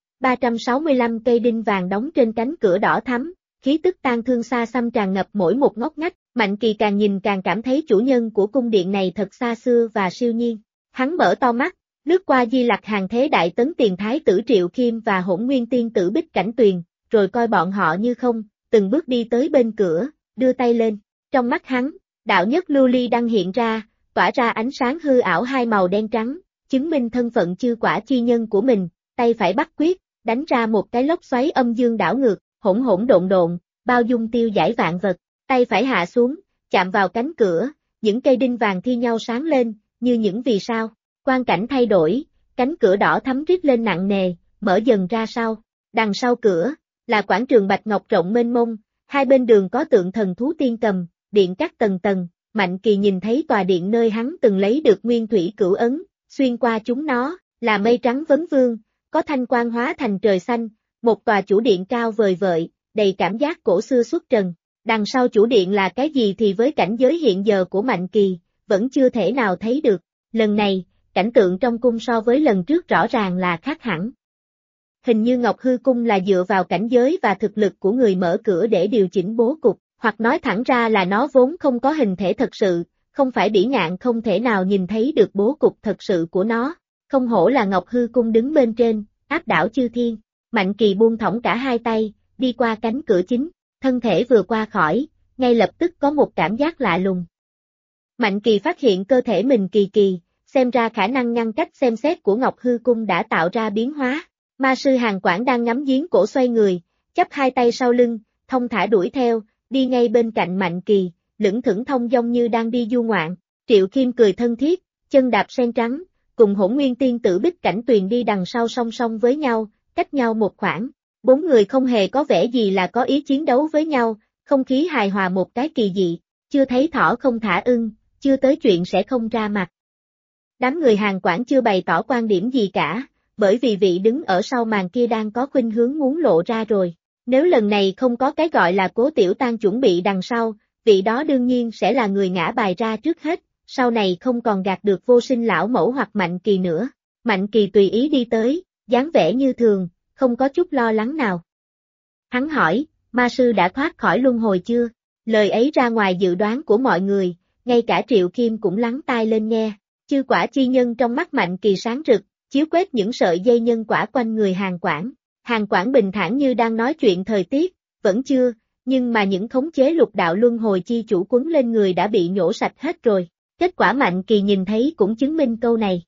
365 cây đinh vàng đóng trên cánh cửa đỏ thắm, khí tức tang thương xa xăm tràn ngập mỗi một ngóc ngách. Mạnh Kỳ càng nhìn càng cảm thấy chủ nhân của cung điện này thật xa xưa và siêu nhiên. Hắn mở to mắt, lướt qua Di Lặc Hàng Thế Đại Tấn Tiền Thái tử Triệu Khiêm và Hỗn Nguyên Tiên tử Bích Cảnh Tuyền, rồi coi bọn họ như không, từng bước đi tới bên cửa, đưa tay lên. Trong mắt hắn, đạo nhất lưu ly đang hiện ra, tỏa ra ánh sáng hư ảo hai màu đen trắng, chứng minh thân phận chư quả chi nhân của mình, tay phải bắt quyết, đánh ra một cái lốc xoáy âm dương đảo ngược, hỗn hỗn độn độn, bao dung tiêu giải vạn vật. Tay phải hạ xuống, chạm vào cánh cửa, những cây đinh vàng thi nhau sáng lên, như những vì sao. Quang cảnh thay đổi, cánh cửa đỏ thắm rít lên nặng nề, mở dần ra sau. Đằng sau cửa, là quảng trường bạch ngọc rộng mênh mông, hai bên đường có tượng thần thú tiên cầm, điện các tầng tầng. Mạnh Kỳ nhìn thấy tòa điện nơi hắn từng lấy được nguyên thủy cửu ấn, xuyên qua chúng nó, là mây trắng vấn vương, có thanh quang hóa thành trời xanh, một tòa chủ điện cao vời vợi, đầy cảm giác cổ xưa xuất trần. Đằng sau chủ điện là cái gì thì với cảnh giới hiện giờ của Mạnh Kỳ, vẫn chưa thể nào thấy được. Lần này, cảnh tượng trong cung so với lần trước rõ ràng là khác hẳn. Hình như Ngọc Hư Cung là dựa vào cảnh giới và thực lực của người mở cửa để điều chỉnh bố cục, hoặc nói thẳng ra là nó vốn không có hình thể thật sự, không phải bỉ ngạn không thể nào nhìn thấy được bố cục thật sự của nó. Không hổ là Ngọc Hư Cung đứng bên trên, áp đảo chư thiên. Mạnh Kỳ buông thõng cả hai tay, đi qua cánh cửa chính. Thân thể vừa qua khỏi, ngay lập tức có một cảm giác lạ lùng. Mạnh Kỳ phát hiện cơ thể mình kỳ, xem ra khả năng ngăn cách xem xét của Ngọc Hư Cung đã tạo ra biến hóa. Ma sư Hàn Quảng đang ngắm giếng cổ xoay người, chắp hai tay sau lưng, thông thả đuổi theo, đi ngay bên cạnh Mạnh Kỳ, lững thững thong dong như đang đi du ngoạn. Triệu Khiêm cười thân thiết, chân đạp sen trắng, cùng Hỗn Nguyên Tiên tử Bích Cảnh Tuyền đi đằng sau song song với nhau, cách nhau một khoảng. Bốn người không hề có vẻ gì là có ý chiến đấu với nhau, không khí hài hòa một cái kỳ dị, chưa thấy thỏ không thả ưng, chưa tới chuyện sẽ không ra mặt. Đám người Hàn Quảng chưa bày tỏ quan điểm gì cả, bởi vì vị đứng ở sau màn kia đang có khuynh hướng muốn lộ ra rồi. Nếu lần này không có cái gọi là Cố Tiểu Tan chuẩn bị đằng sau, vị đó đương nhiên sẽ là người ngã bài ra trước hết, sau này không còn gạt được Vô Sinh lão mẫu hoặc Mạnh Kỳ nữa. Mạnh Kỳ tùy ý đi tới, dáng vẻ như thường, không có chút lo lắng nào. Hắn hỏi, ma sư đã thoát khỏi luân hồi chưa? Lời ấy ra ngoài dự đoán của mọi người, ngay cả Triệu Khiêm cũng lắng tai lên nghe. Chư quả chi nhân trong mắt Mạnh Kỳ sáng rực, chiếu quét những sợi dây nhân quả quanh người Hàn Quảng. Hàn Quảng bình thản như đang nói chuyện thời tiết, vẫn chưa, nhưng mà những khống chế lục đạo luân hồi chi chủ quấn lên người đã bị nhổ sạch hết rồi. Kết quả Mạnh Kỳ nhìn thấy cũng chứng minh câu này.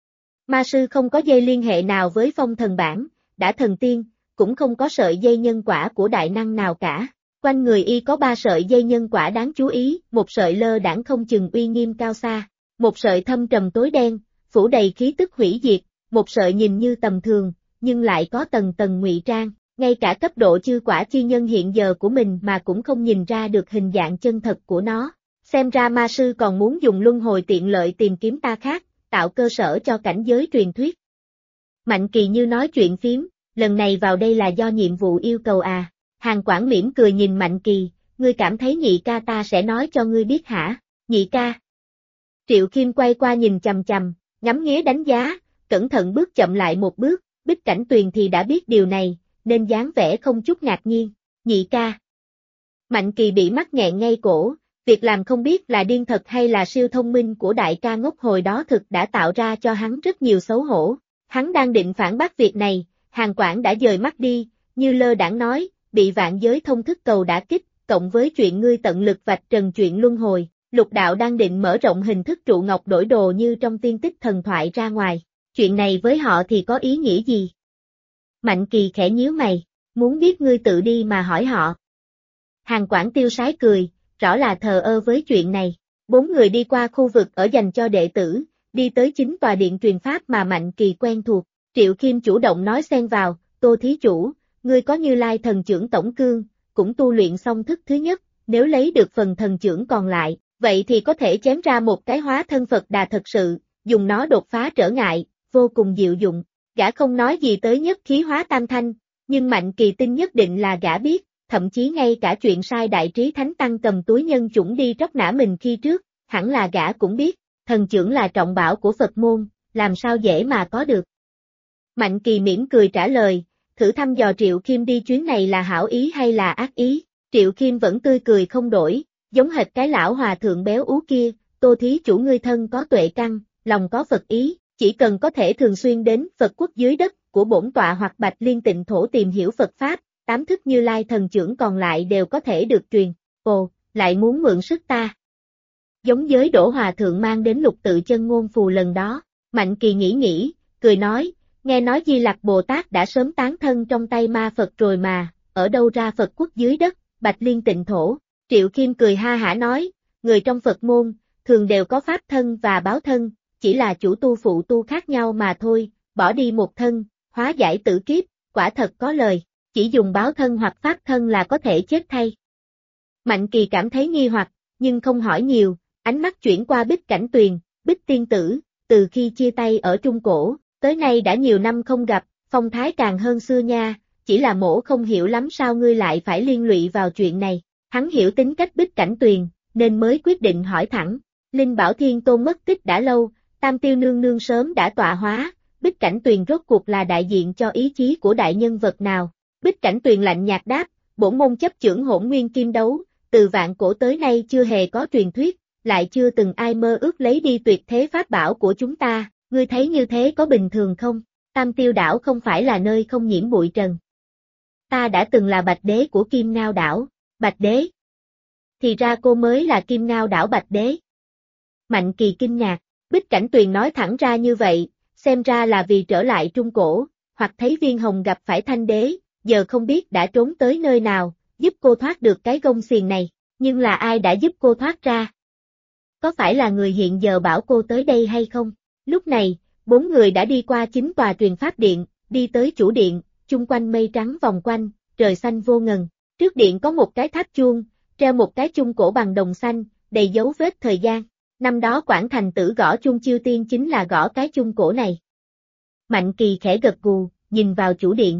Ma sư không có dây liên hệ nào với phong thần bảng, đã thần tiên, cũng không có sợi dây nhân quả của đại năng nào cả. Quanh người y có 3 sợi dây nhân quả đáng chú ý, một sợi lơ đãng không chừng uy nghiêm cao xa, một sợi thâm trầm tối đen, phủ đầy khí tức hủy diệt, một sợi nhìn như tầm thường, nhưng lại có tầng tầng ngụy trang, ngay cả cấp độ chư quả chi nhân hiện giờ của mình mà cũng không nhìn ra được hình dạng chân thật của nó. Xem ra ma sư còn muốn dùng luân hồi tiện lợi tìm kiếm ta khác, tạo cơ sở cho cảnh giới truyền thuyết. Mạnh Kỳ như nói chuyện phiếm, lần này vào đây là do nhiệm vụ yêu cầu à? Hàn Quảng mỉm cười nhìn Mạnh Kỳ, ngươi cảm thấy nhị ca ta sẽ nói cho ngươi biết hả? Nhị ca. Triệu Khiêm quay qua nhìn chằm chằm, ngắm nghía đánh giá, cẩn thận bước chậm lại một bước, Bích Cảnh Tuyền thì đã biết điều này, nên dáng vẻ không chút ngạc nhiên. Nhị ca. Mạnh Kỳ bị mắc nghẹn ngay cổ, việc làm không biết là điên thật hay là siêu thông minh của đại ca ngốc hồi đó thực đã tạo ra cho hắn rất nhiều xấu hổ. Hắn đang định phản bác việc này, Hàn Quảng đã dời mắt đi, như lơ đãng nói, bị vạn giới thông thức cầu đã kích, cộng với chuyện ngươi tận lực vạch trần chuyện luân hồi, lục đạo đang định mở rộng hình thức trụ ngọc đổi đồ như trong tiên tích thần thoại ra ngoài. Chuyện này với họ thì có ý nghĩa gì? Mạnh Kỳ khẽ nhíu mày, muốn biết ngươi tự đi mà hỏi họ. Hàn Quảng tiêu sái cười, rõ là thờ ơ với chuyện này. 4 người đi qua khu vực ở dành cho đệ tử, đi tới chính tòa điện truyền pháp mà Mạnh Kỳ quen thuộc. Triệu Khiêm chủ động nói xen vào, Tô thí chủ, ngươi có Như Lai thần chưởng tổng cương, cũng tu luyện xong thức thứ nhất, nếu lấy được phần thần chưởng còn lại, vậy thì có thể chém ra một cái hóa thân Phật Đà thật sự, dùng nó đột phá trở ngại, vô cùng diệu dụng. Gã không nói gì tới nhất khí hóa tam thanh, nhưng Mạnh Kỳ tin nhất định là gã biết, thậm chí ngay cả chuyện sai đại trí thánh tăng cầm túi nhân chủng đi tróc nã mình khi trước, hẳn là gã cũng biết, thần chưởng là trọng bảo của Phật môn, làm sao dễ mà có được. Mạnh Kỳ mỉm cười trả lời, thử thăm dò Triệu Khiêm đi chuyến này là hảo ý hay là ác ý, Triệu Khiêm vẫn tươi cười không đổi, giống hệt cái lão hòa thượng béo ú kia, Tô thí chủ ngươi thân có tuệ căn, lòng có Phật ý, chỉ cần có thể thường xuyên đến Phật quốc dưới đất của bổn tọa hoặc Bạch Liên Tịnh Thổ tìm hiểu Phật Pháp, 8 thức Như Lai thần chưởng còn lại đều có thể được truyền, ồ, lại muốn mượn sức ta. Giống với Đỗ Hòa Thượng mang đến Lục Tự Chân Ngôn Phù lần đó, Mạnh Kỳ nghĩ, cười nói, nghe nói Di Lặc Bồ Tát đã sớm tán thân trong tay ma Phật rồi mà, ở đâu ra Phật quốc dưới đất, Bạch Liên Tịnh Thổ. Triệu Khiêm cười ha hả nói, người trong Phật môn, thường đều có pháp thân và báo thân, chỉ là chủ tu phụ tu khác nhau mà thôi, bỏ đi một thân, hóa giải tử kiếp, quả thật có lời, chỉ dùng báo thân hoặc pháp thân là có thể chết thay. Mạnh Kỳ cảm thấy nghi hoặc, nhưng không hỏi nhiều, ánh mắt chuyển qua Bích Cảnh Tuyền, Bích Tiên Tử, từ khi chia tay ở Trung Cổ, tới nay đã nhiều năm không gặp, phong thái càng hơn xưa nha, chỉ là mổ không hiểu lắm sao ngươi lại phải liên lụy vào chuyện này. Hắn hiểu tính cách Bích Cảnh Tuyền, nên mới quyết định hỏi thẳng. Linh Bảo Thiên Tôn mất tích đã lâu, Tam Tiêu Nương Nương sớm đã tọa hóa, Bích Cảnh Tuyền rốt cuộc là đại diện cho ý chí của đại nhân vật nào? Bích Cảnh Tuyền lạnh nhạt đáp, bổn môn chấp chưởng Hỗn Nguyên Kim Đấu, từ vạn cổ tới nay chưa hề có truyền thuyết, lại chưa từng ai mơ ước lấy đi tuyệt thế pháp bảo của chúng ta, ngươi thấy như thế có bình thường không? Tam Tiêu Đảo không phải là nơi không nhiễm bụi trần. Ta đã từng là Bạch Đế của Kim Ngao Đảo. Bạch Đế. Thì ra cô mới là Kim Ngao Đảo Bạch Đế. Mạnh Kỳ kinh ngạc, Bích Cảnh Tuyền nói thẳng ra như vậy, xem ra là vì trở lại Trung Cổ, hoặc thấy Viên Hồng gặp phải Thanh Đế, giờ không biết đã trốn tới nơi nào, giúp cô thoát được cái gông xiềng này, nhưng là ai đã giúp cô thoát ra? Có phải là người hiện giờ bảo cô tới đây hay không? Lúc này, 4 người đã đi qua 9 tòa truyền pháp điện, đi tới chủ điện, chung quanh mây trắng vòng quanh, trời xanh vô ngần. Trước điện có một cái tháp chuông, treo một cái chuông cổ bằng đồng xanh, đầy dấu vết thời gian. Năm đó Quảng Thành Tử gõ chuông chiêu tiên chính là gõ cái chuông cổ này. Mạnh Kỳ khẽ gật gù, nhìn vào chủ điện.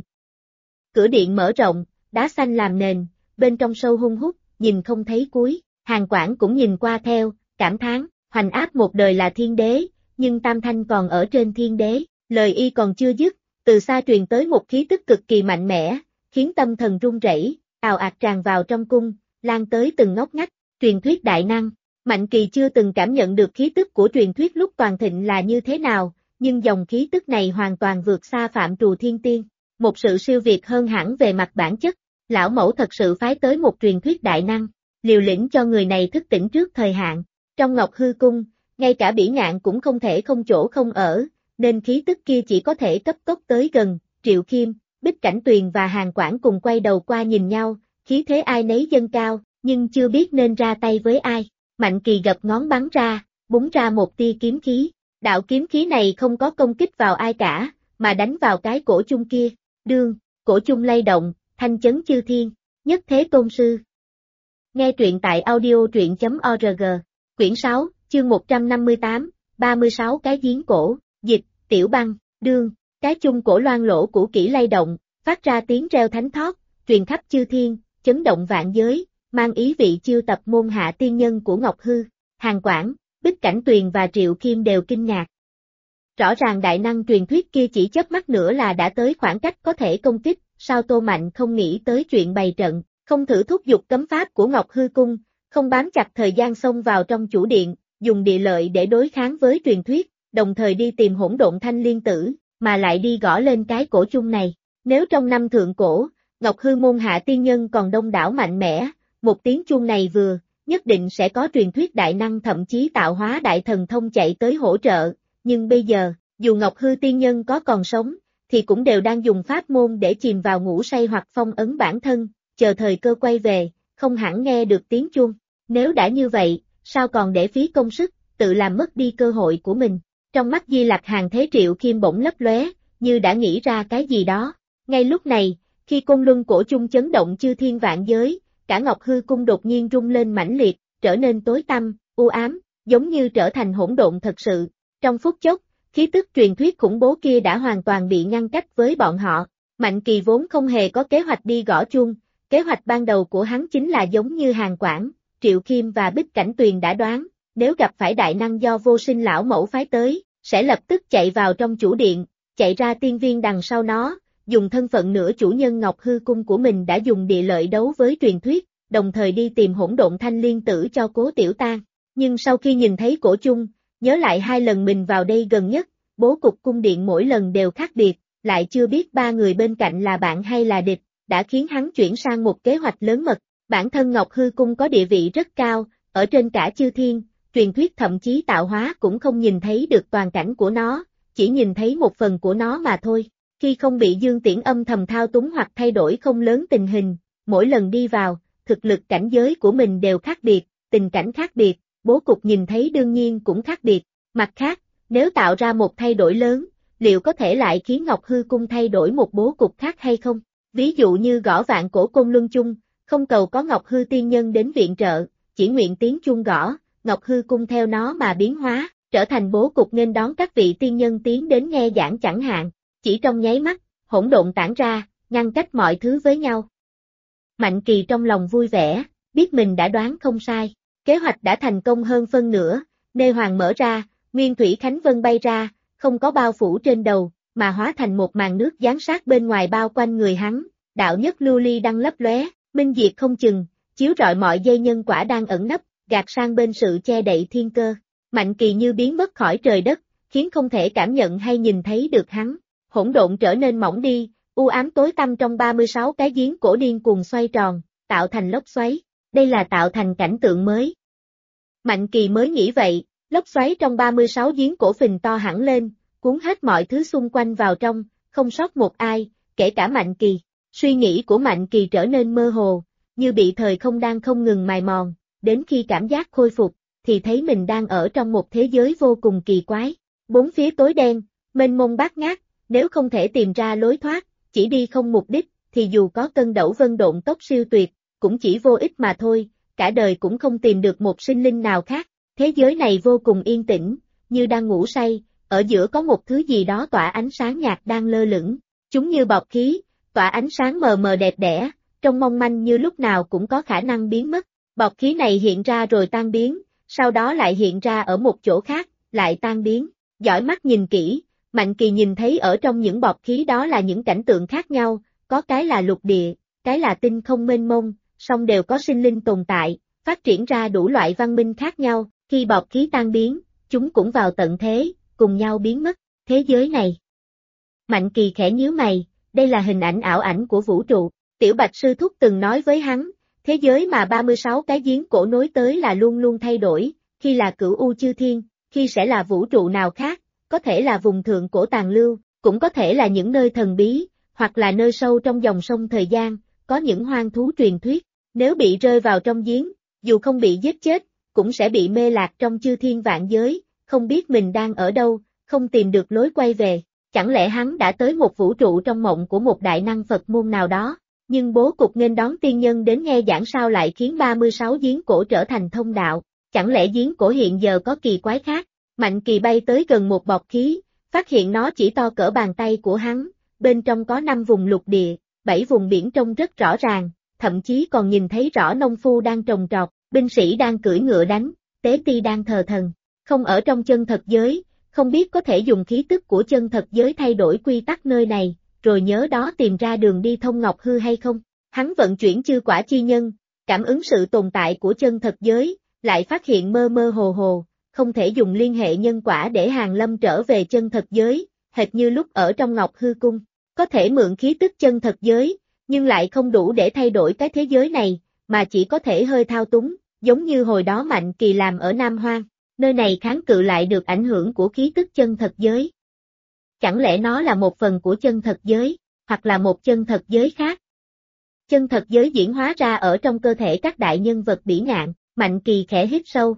Cửa điện mở rộng, đá xanh làm nền, bên trong sâu hun hút, nhìn không thấy cuối. Hàn Quảng cũng nhìn qua theo, cảm thán, hoành áp một đời là thiên đế, nhưng Tam Thanh còn ở trên thiên đế. Lời y còn chưa dứt, từ xa truyền tới một khí tức cực kỳ mạnh mẽ, khiến tâm thần run rẩy, ào ạt tràn vào trong cung, lan tới từng ngóc ngách, truyền thuyết đại năng. Mạnh Kỳ chưa từng cảm nhận được khí tức của truyền thuyết lúc toàn thịnh là như thế nào, nhưng dòng khí tức này hoàn toàn vượt xa phạm trù thiên tiên, một sự siêu việt hơn hẳn về mặt bản chất. Lão mẫu thật sự phái tới một truyền thuyết đại năng, liều lĩnh cho người này thức tỉnh trước thời hạn. Trong Ngọc Hư Cung, ngay cả Bỉ Ngạn cũng không thể không chỗ không ở, nên khí tức kia chỉ có thể cấp tốc tới gần. Triệu Khiêm, Bích Cảnh Tuyền và Hàn Quảng cùng quay đầu qua nhìn nhau, khí thế ai nấy dâng cao, nhưng chưa biết nên ra tay với ai. Mạnh Kỳ gập ngón bắn ra, búng ra một tia kiếm khí. Đạo kiếm khí này không có công kích vào ai cả, mà đánh vào cái cổ chung kia. Đương, cổ chung lay động, thanh chấn chư thiên. Nhất Thế Tôn Sư. Nghe truyện tại audio.org. Quyển 6, chương 158, 36 cái giếng cổ. Dịch, Tiểu Băng. Đương, cái chung cổ loang lỗ cũ kỹ lay động, phát ra tiếng reo thánh thót, truyền khắp chư thiên, chấn động vạn giới, mang ý vị chiêu tập môn hạ tiên nhân của Ngọc Hư. Hàn Quảng, Bích Cảnh Tuyền và Triệu Khiêm đều kinh ngạc. Rõ ràng đại năng truyền thuyết kia chỉ chớp mắt nữa là đã tới khoảng cách có thể công kích, sao Tô Mạnh không nghĩ tới chuyện bày trận, không thử thúc giục cấm pháp của Ngọc Hư Cung, không bám chặt thời gian xông vào trong chủ điện, dùng địa lợi để đối kháng với truyền thuyết, đồng thời đi tìm Hỗn Độn Thanh Liên Tử, mà lại đi gõ lên cái cổ chung này. Nếu trong năm thượng cổ, Ngọc Hư môn hạ tiên nhân còn đông đảo mạnh mẽ, một tiếng chuông này vừa, nhất định sẽ có truyền thuyết đại năng thậm chí tạo hóa đại thần thông chạy tới hỗ trợ, nhưng bây giờ, dù Ngọc Hư tiên nhân có còn sống, thì cũng đều đang dùng pháp môn để chìm vào ngủ say hoặc phong ấn bản thân, chờ thời cơ quay về, không hẳn nghe được tiếng chuông. Nếu đã như vậy, sao còn để phí công sức, tự làm mất đi cơ hội của mình. Trong mắt Di Lặc Hàn Thế Triệu Khiêm bỗng lấp lóe, như đã nghĩ ra cái gì đó. Ngay lúc này, khi côn luân cổ chung chấn động chư thiên vạn giới, cả Ngọc Hư Cung đột nhiên rung lên mãnh liệt, trở nên tối tăm, u ám, giống như trở thành hỗn độn thật sự. Trong phút chốc, khí tức truyền thuyết khủng bố kia đã hoàn toàn bị ngăn cách với bọn họ. Mạnh Kỳ vốn không hề có kế hoạch đi gõ chuông, kế hoạch ban đầu của hắn chính là giống như Hàn Quảng, Triệu Khiêm và Bích Cảnh Tuyền đã đoán, nếu gặp phải đại năng do Vô Sinh lão mẫu phái tới, sẽ lập tức chạy vào trong chủ điện, chạy ra tiên viên đằng sau nó, dùng thân phận nửa chủ nhân Ngọc Hư Cung của mình đã dùng địa lợi đấu với truyền thuyết, đồng thời đi tìm hỗn độn thanh liên tử cho Cố Tiểu Tang. Nhưng sau khi nhìn thấy cổ chung, nhớ lại 2 lần mình vào đây gần nhất, bố cục cung điện mỗi lần đều khác biệt, lại chưa biết 3 người bên cạnh là bạn hay là địch, đã khiến hắn chuyển sang một kế hoạch lớn mật. Bản thân Ngọc Hư Cung có địa vị rất cao, ở trên cả chư thiên, truyền thuyết thậm chí tạo hóa cũng không nhìn thấy được toàn cảnh của nó, chỉ nhìn thấy một phần của nó mà thôi. Khi không bị Dương Tiễn âm thầm thao túng hoặc thay đổi không lớn tình hình, mỗi lần đi vào, thực lực cảnh giới của mình đều khác biệt, tình cảnh khác biệt, bố cục nhìn thấy đương nhiên cũng khác biệt. Mặt khác, nếu tạo ra một thay đổi lớn, liệu có thể lại khiến Ngọc Hư Cung thay đổi một bố cục khác hay không? Ví dụ như gõ vạn cổ côn luân chung, không cầu có Ngọc Hư tiên nhân đến viện trợ, chỉ nguyện tiếng chuông gõ, Ngọc Hư Cung theo nó mà biến hóa, trở thành bố cục nên đón các vị tiên nhân tiến đến nghe giảng chẳng hạn. Chỉ trong nháy mắt, hỗn độn tản ra, ngăn cách mọi thứ với nhau. Mạnh Kỳ trong lòng vui vẻ, biết mình đã đoán không sai, kế hoạch đã thành công hơn phân nửa, nê hoàng mở ra, Nguyên Thủy Khánh Vân bay ra, không có bao phủ trên đầu, mà hóa thành một màn nước giáng sát bên ngoài bao quanh người hắn, đạo nhất lưu ly đang lấp lóe, minh diệt không chừng, chiếu rọi mọi dây nhân quả đang ẩn nấp, gạt sang bên sự che đậy thiên cơ. Mạnh Kỳ như biến mất khỏi trời đất, khiến không thể cảm nhận hay nhìn thấy được hắn. Hỗn độn trở nên mỏng đi, u ám tối tăm trong 36 cái giếng cổ điên cuồng xoay tròn, tạo thành lốc xoáy. Đây là tạo thành cảnh tượng mới. Mạnh Kỳ mới nghĩ vậy, lốc xoáy trong 36 giếng cổ phình to hẳn lên, cuốn hết mọi thứ xung quanh vào trong, không sót một ai, kể cả Mạnh Kỳ. Suy nghĩ của Mạnh Kỳ trở nên mơ hồ, như bị thời không đang không ngừng mài mòn, đến khi cảm giác khôi phục, thì thấy mình đang ở trong một thế giới vô cùng kỳ quái. Bốn phía tối đen, mênh mông bát ngát, nếu không thể tìm ra lối thoát, chỉ đi không mục đích, thì dù có cân đẩu vân độn tốc siêu tuyệt, cũng chỉ vô ích mà thôi, cả đời cũng không tìm được một sinh linh nào khác. Thế giới này vô cùng yên tĩnh, như đang ngủ say, ở giữa có một thứ gì đó tỏa ánh sáng nhạt đang lơ lửng, chúng như bọt khí, tỏa ánh sáng mờ mờ đẹp đẽ, trông mong manh như lúc nào cũng có khả năng biến mất. Bọt khí này hiện ra rồi tan biến, sau đó lại hiện ra ở một chỗ khác, lại tan biến. Dõi mắt nhìn kỹ, Mạnh Kỳ nhìn thấy ở trong những bọt khí đó là những cảnh tượng khác nhau, có cái là lục địa, cái là tinh không mênh mông, song đều có sinh linh tồn tại, phát triển ra đủ loại văn minh khác nhau. Khi bọt khí tan biến, chúng cũng vào tận thế, cùng nhau biến mất. Thế giới này. Mạnh Kỳ khẽ nhíu mày, đây là hình ảnh ảo ảnh của vũ trụ. Tiểu Bạch sư thúc từng nói với hắn, thế giới mà 36 cái giếng cổ nối tới là luôn luôn thay đổi, khi là Cửu U Chư Thiên, khi sẽ là vũ trụ nào khác, có thể là vùng thượng cổ tàn lưu, cũng có thể là những nơi thần bí, hoặc là nơi sâu trong dòng sông thời gian, có những hoang thú truyền thuyết. Nếu bị rơi vào trong giếng, dù không bị giết chết, cũng sẽ bị mê lạc trong chư thiên vạn giới, không biết mình đang ở đâu, không tìm được lối quay về. Chẳng lẽ hắn đã tới một vũ trụ trong mộng của một đại năng Phật môn nào đó? Nhưng bố cục nghênh đón tiên nhân đến nghe giảng sao lại khiến 36 giếng cổ trở thành thông đạo? Chẳng lẽ giếng cổ hiện giờ có kỳ quái khác? Mạnh Kỳ bay tới gần một bọt khí, phát hiện nó chỉ to cỡ bàn tay của hắn, bên trong có 5 vùng lục địa, 7 vùng biển trông rất rõ ràng, thậm chí còn nhìn thấy rõ nông phu đang trồng trọt, binh sĩ đang cưỡi ngựa đánh, tế ti đang thờ thần. Không ở trong chân thật giới, không biết có thể dùng khí tức của chân thật giới thay đổi quy tắc nơi này, rồi nhớ đó tìm ra đường đi thông Ngọc Hư hay không? Hắn vận chuyển chư quả chi nhân, cảm ứng sự tồn tại của chân thật giới, lại phát hiện mơ mơ hồ hồ, không thể dùng liên hệ nhân quả để Hàn Lâm trở về chân thật giới, hệt như lúc ở trong Ngọc Hư Cung. Có thể mượn khí tức chân thật giới, nhưng lại không đủ để thay đổi cái thế giới này, mà chỉ có thể hơi thao túng, giống như hồi đó Mạnh Kỳ làm ở Nam Hoang, nơi này kháng cự lại được ảnh hưởng của khí tức chân thật giới. Chẳng lẽ nó là một phần của chân thật giới, hoặc là một chân thật giới khác? Chân thật giới diễn hóa ra ở trong cơ thể các đại nhân vật bỉ ngạn, Mạnh Kỳ khẽ hít sâu.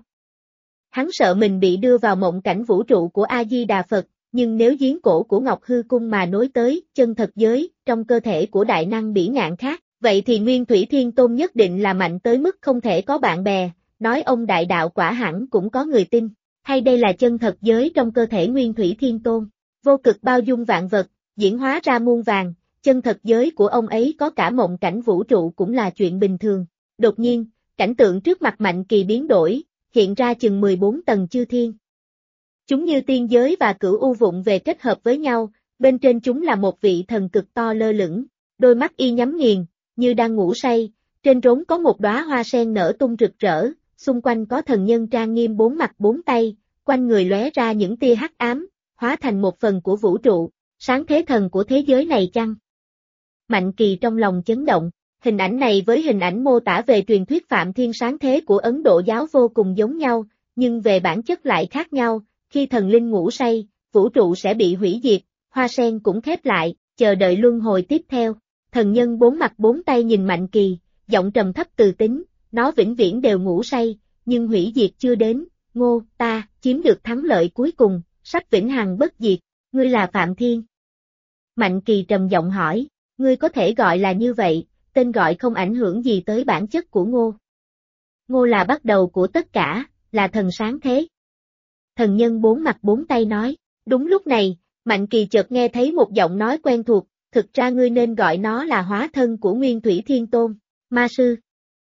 Hắn sợ mình bị đưa vào mộng cảnh vũ trụ của A-di-đà Phật, nhưng nếu giếng cổ của Ngọc Hư Cung mà nối tới chân thật giới trong cơ thể của đại năng bỉ ngạn khác, vậy thì Nguyên Thủy Thiên Tôn nhất định là mạnh tới mức không thể có bạn bè, nói ông đại đạo quả hẳn cũng có người tin, hay đây là chân thật giới trong cơ thể Nguyên Thủy Thiên Tôn, vô cực bao dung vạn vật, diễn hóa ra muôn vàng, chân thật giới của ông ấy có cả mộng cảnh vũ trụ cũng là chuyện bình thường. Đột nhiên, cảnh tượng trước mặt Mạnh Kỳ biến đổi, hiện ra chừng 14 tầng chư thiên. Chúng như tiên giới và cửu u vụng về kết hợp với nhau, bên trên chúng là một vị thần cực to lơ lửng, đôi mắt y nhắm nghiền, như đang ngủ say, trên rốn có một đóa hoa sen nở tung rực rỡ, xung quanh có thần nhân trang nghiêm bốn mặt bốn tay, quanh người lóe ra những tia hắc ám, hóa thành một phần của vũ trụ, sáng thế thần của thế giới này chăng? Mạnh Kỳ trong lòng chấn động, hình ảnh này với hình ảnh mô tả về truyền thuyết Phạm Thiên sáng thế của Ấn Độ giáo vô cùng giống nhau, nhưng về bản chất lại khác nhau, khi thần linh ngủ say, vũ trụ sẽ bị hủy diệt, hoa sen cũng khép lại, chờ đợi luân hồi tiếp theo. Thần nhân bốn mặt bốn tay nhìn Mạnh Kỳ, giọng trầm thấp từ tính, nó vĩnh viễn đều ngủ say, nhưng hủy diệt chưa đến, Ngô, ta, chiếm được thắng lợi cuối cùng, sắp vĩnh hằng bất diệt, ngươi là Phạm Thiên. Mạnh Kỳ trầm giọng hỏi, ngươi có thể gọi là như vậy, tên gọi không ảnh hưởng gì tới bản chất của Ngô. Ngô là bắt đầu của tất cả, là thần sáng thế. Thần nhân bốn mặt bốn tay nói, đúng lúc này, Mạnh Kỳ chợt nghe thấy một giọng nói quen thuộc, thực ra ngươi nên gọi nó là hóa thân của Nguyên Thủy Thiên Tôn, ma sư.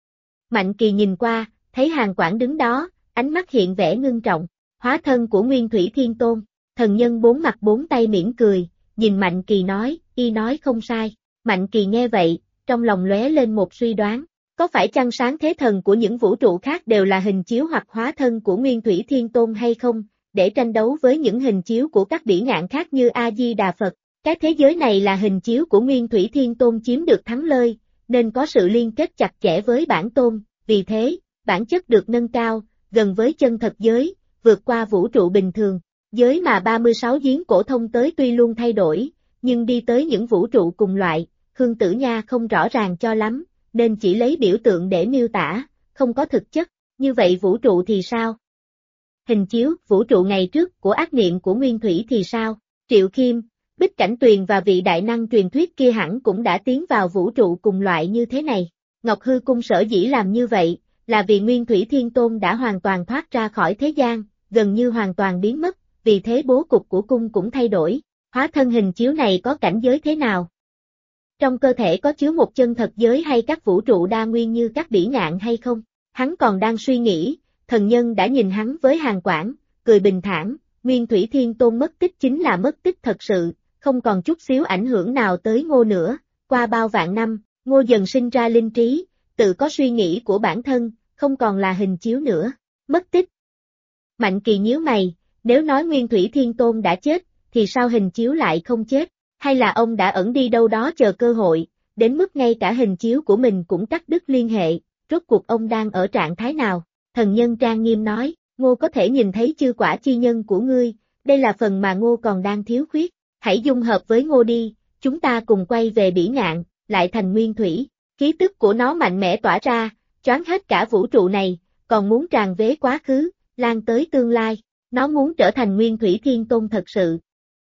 Mạnh Kỳ nhìn qua, thấy Hàn Quảng đứng đó, ánh mắt hiện vẻ ngưng trọng, hóa thân của Nguyên Thủy Thiên Tôn, thần nhân bốn mặt bốn tay mỉm cười, nhìn Mạnh Kỳ nói, y nói không sai. Mạnh Kỳ nghe vậy, trong lòng lóe lên một suy đoán, có phải chăng sáng thế thần của những vũ trụ khác đều là hình chiếu hoặc hóa thân của Nguyên Thủy Thiên Tôn hay không, để tranh đấu với những hình chiếu của các bỉ ngạn khác như A-di-đà Phật. Cái thế giới này là hình chiếu của Nguyên Thủy Thiên Tôn chiếm được thắng lợi, nên có sự liên kết chặt chẽ với bản tôn, vì thế, bản chất được nâng cao, gần với chân thật giới, vượt qua vũ trụ bình thường. Giới mà 36 giếng cổ thông tới tuy luôn thay đổi, nhưng đi tới những vũ trụ cùng loại, Khương Tử Nha không rõ ràng cho lắm, nên chỉ lấy biểu tượng để miêu tả, không có thực chất. Như vậy vũ trụ thì sao? Hình chiếu, vũ trụ ngày trước của ác niệm của Nguyên Thủy thì sao? Triệu Khiêm, Bích Cảnh Tuyền và vị đại năng truyền thuyết kia hẳn cũng đã tiến vào vũ trụ cùng loại như thế này. Ngọc Hư Cung sở dĩ làm như vậy, là vì Nguyên Thủy Thiên Tôn đã hoàn toàn thoát ra khỏi thế gian, gần như hoàn toàn biến mất, vì thế bố cục của cung cũng thay đổi. Hóa thân hình chiếu này có cảnh giới thế nào? Trong cơ thể có chứa một chân thật giới hay các vũ trụ đa nguyên như các bỉ ngạn hay không? Hắn còn đang suy nghĩ, thần nhân đã nhìn hắn với Hàn Quảng, cười bình thản, Nguyên Thủy Thiên Tôn mất tích chính là mất tích thật sự, không còn chút xíu ảnh hưởng nào tới Ngô nữa. Qua bao vạn năm, Ngô dần sinh ra linh trí, tự có suy nghĩ của bản thân, không còn là hình chiếu nữa. Mất tích. Mạnh Kỳ nhíu mày, nếu nói Nguyên Thủy Thiên Tôn đã chết, thì sao hình chiếu lại không chết? Hay là ông đã ẩn đi đâu đó chờ cơ hội, đến mức ngay cả hình chiếu của mình cũng cắt đứt liên hệ, rốt cuộc ông đang ở trạng thái nào? Thần nhân trang nghiêm nói, Ngô có thể nhìn thấy chư quả chi nhân của ngươi, đây là phần mà Ngô còn đang thiếu khuyết, hãy dung hợp với Ngô đi, chúng ta cùng quay về bỉ ngạn, lại thành nguyên thủy, khí tức của nó mạnh mẽ tỏa ra, choáng hết cả vũ trụ này, còn muốn tràn vế quá khứ, lan tới tương lai, nó muốn trở thành Nguyên Thủy Thiên Tôn thật sự.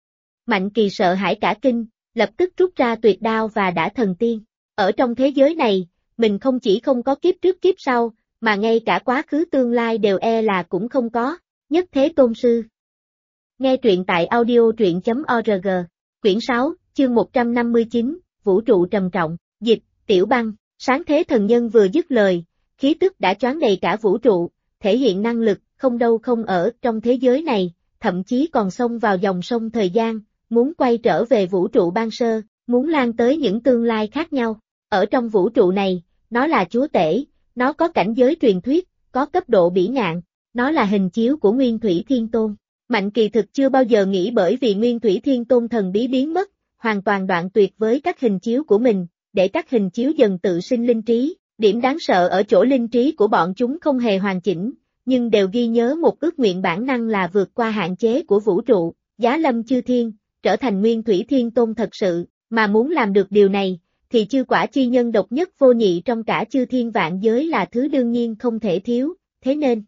Mạnh Kỳ sợ hãi cả kinh, lập tức rút ra tuyệt đao và đã thần tiên. Ở trong thế giới này, mình không chỉ không có kiếp trước kiếp sau, mà ngay cả quá khứ tương lai đều e là cũng không có. Nhất Thế Tôn Sư. Nghe truyện tại audio truyện.org, quyển 6, chương 159, Vũ trụ trầm trọng, dịch, Tiểu Băng. Sáng thế thần nhân vừa dứt lời, khí tức đã choáng đầy cả vũ trụ, thể hiện năng lực, không đâu không ở trong thế giới này, thậm chí còn xông vào dòng sông thời gian, muốn quay trở về vũ trụ ban sơ, muốn lan tới những tương lai khác nhau. Ở trong vũ trụ này, nó là chúa tể, nó có cảnh giới truyền thuyết, có cấp độ bỉ ngạn, nó là hình chiếu của Nguyên Thủy Thiên Tôn. Mạnh Kỳ thực chưa bao giờ nghĩ bởi vì Nguyên Thủy Thiên Tôn thần bí biến mất, hoàn toàn đoạn tuyệt với các hình chiếu của mình, để các hình chiếu dần tự sinh linh trí. Điểm đáng sợ ở chỗ linh trí của bọn chúng không hề hoàn chỉnh, nhưng đều ghi nhớ một ước nguyện bản năng là vượt qua hạn chế của vũ trụ, giá lâm chư thiên, trở thành Nguyên Thủy Thiên Tôn thật sự, mà muốn làm được điều này, thì chư quả chi nhân độc nhất vô nhị trong cả chư thiên vạn giới là thứ đương nhiên không thể thiếu, thế nên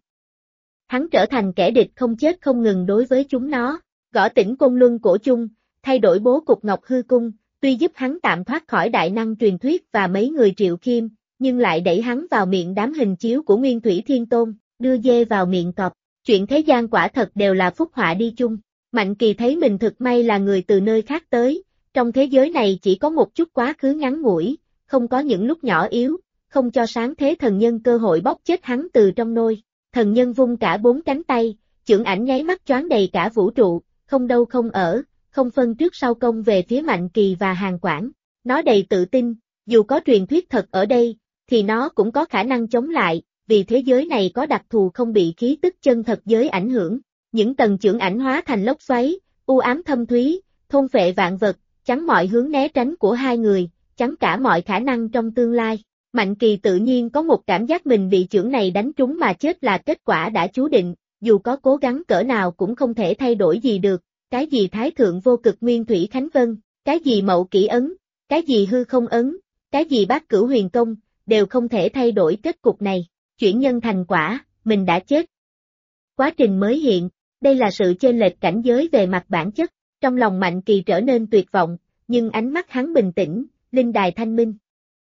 hắn trở thành kẻ địch không chết không ngừng đối với chúng nó. Gõ tỉnh Côn Luân cổ chung, thay đổi bố cục Ngọc Hư Cung, tuy giúp hắn tạm thoát khỏi đại năng truyền thuyết và mấy người Triệu Khiêm, nhưng lại đẩy hắn vào miệng đám hình chiếu của Nguyên Thủy Thiên Tôn, đưa dê vào miệng cọp. Chuyện thế gian quả thật đều là phúc họa đi chung. Mạnh Kỳ thấy mình thực may là người từ nơi khác tới, trong thế giới này chỉ có một chút quá khứ ngắn ngủi, không có những lúc nhỏ yếu, không cho sáng thế thần nhân cơ hội bóp chết hắn từ trong nôi. Thần nhân vung cả 4 cánh tay, chưởng ảnh nháy mắt choáng đầy cả vũ trụ, không đâu không ở, không phân trước sau công về phía Mạnh Kỳ và Hàn Quảng. Nó đầy tự tin, dù có truyền thuyết thật ở đây, thì nó cũng có khả năng chống lại, vì thế giới này có đặc thù không bị khí tức chân thật giới ảnh hưởng. Những tầng chưởng ảnh hóa thành lốc xoáy, u ám thâm thúy, thôn phệ vạn vật, chắn mọi hướng né tránh của hai người, chắn cả mọi khả năng trong tương lai. Mạnh Kỳ tự nhiên có một cảm giác mình bị chưởng này đánh trúng mà chết là kết quả đã chú định, dù có cố gắng cỡ nào cũng không thể thay đổi gì được, cái gì Thái Thượng Vô Cực Nguyên Thủy Khánh Vân, cái gì Mậu Kỷ Ấn, cái gì Hư Không Ấn, cái gì Bát Cửu Huyền Công, đều không thể thay đổi kết cục này. Chuyển nhân thành quả, mình đã chết. Quá trình mới hiện, đây là sự chênh lệch cảnh giới về mặt bản chất, trong lòng Mạnh Kỳ trở nên tuyệt vọng, nhưng ánh mắt hắn bình tĩnh, linh đài thanh minh.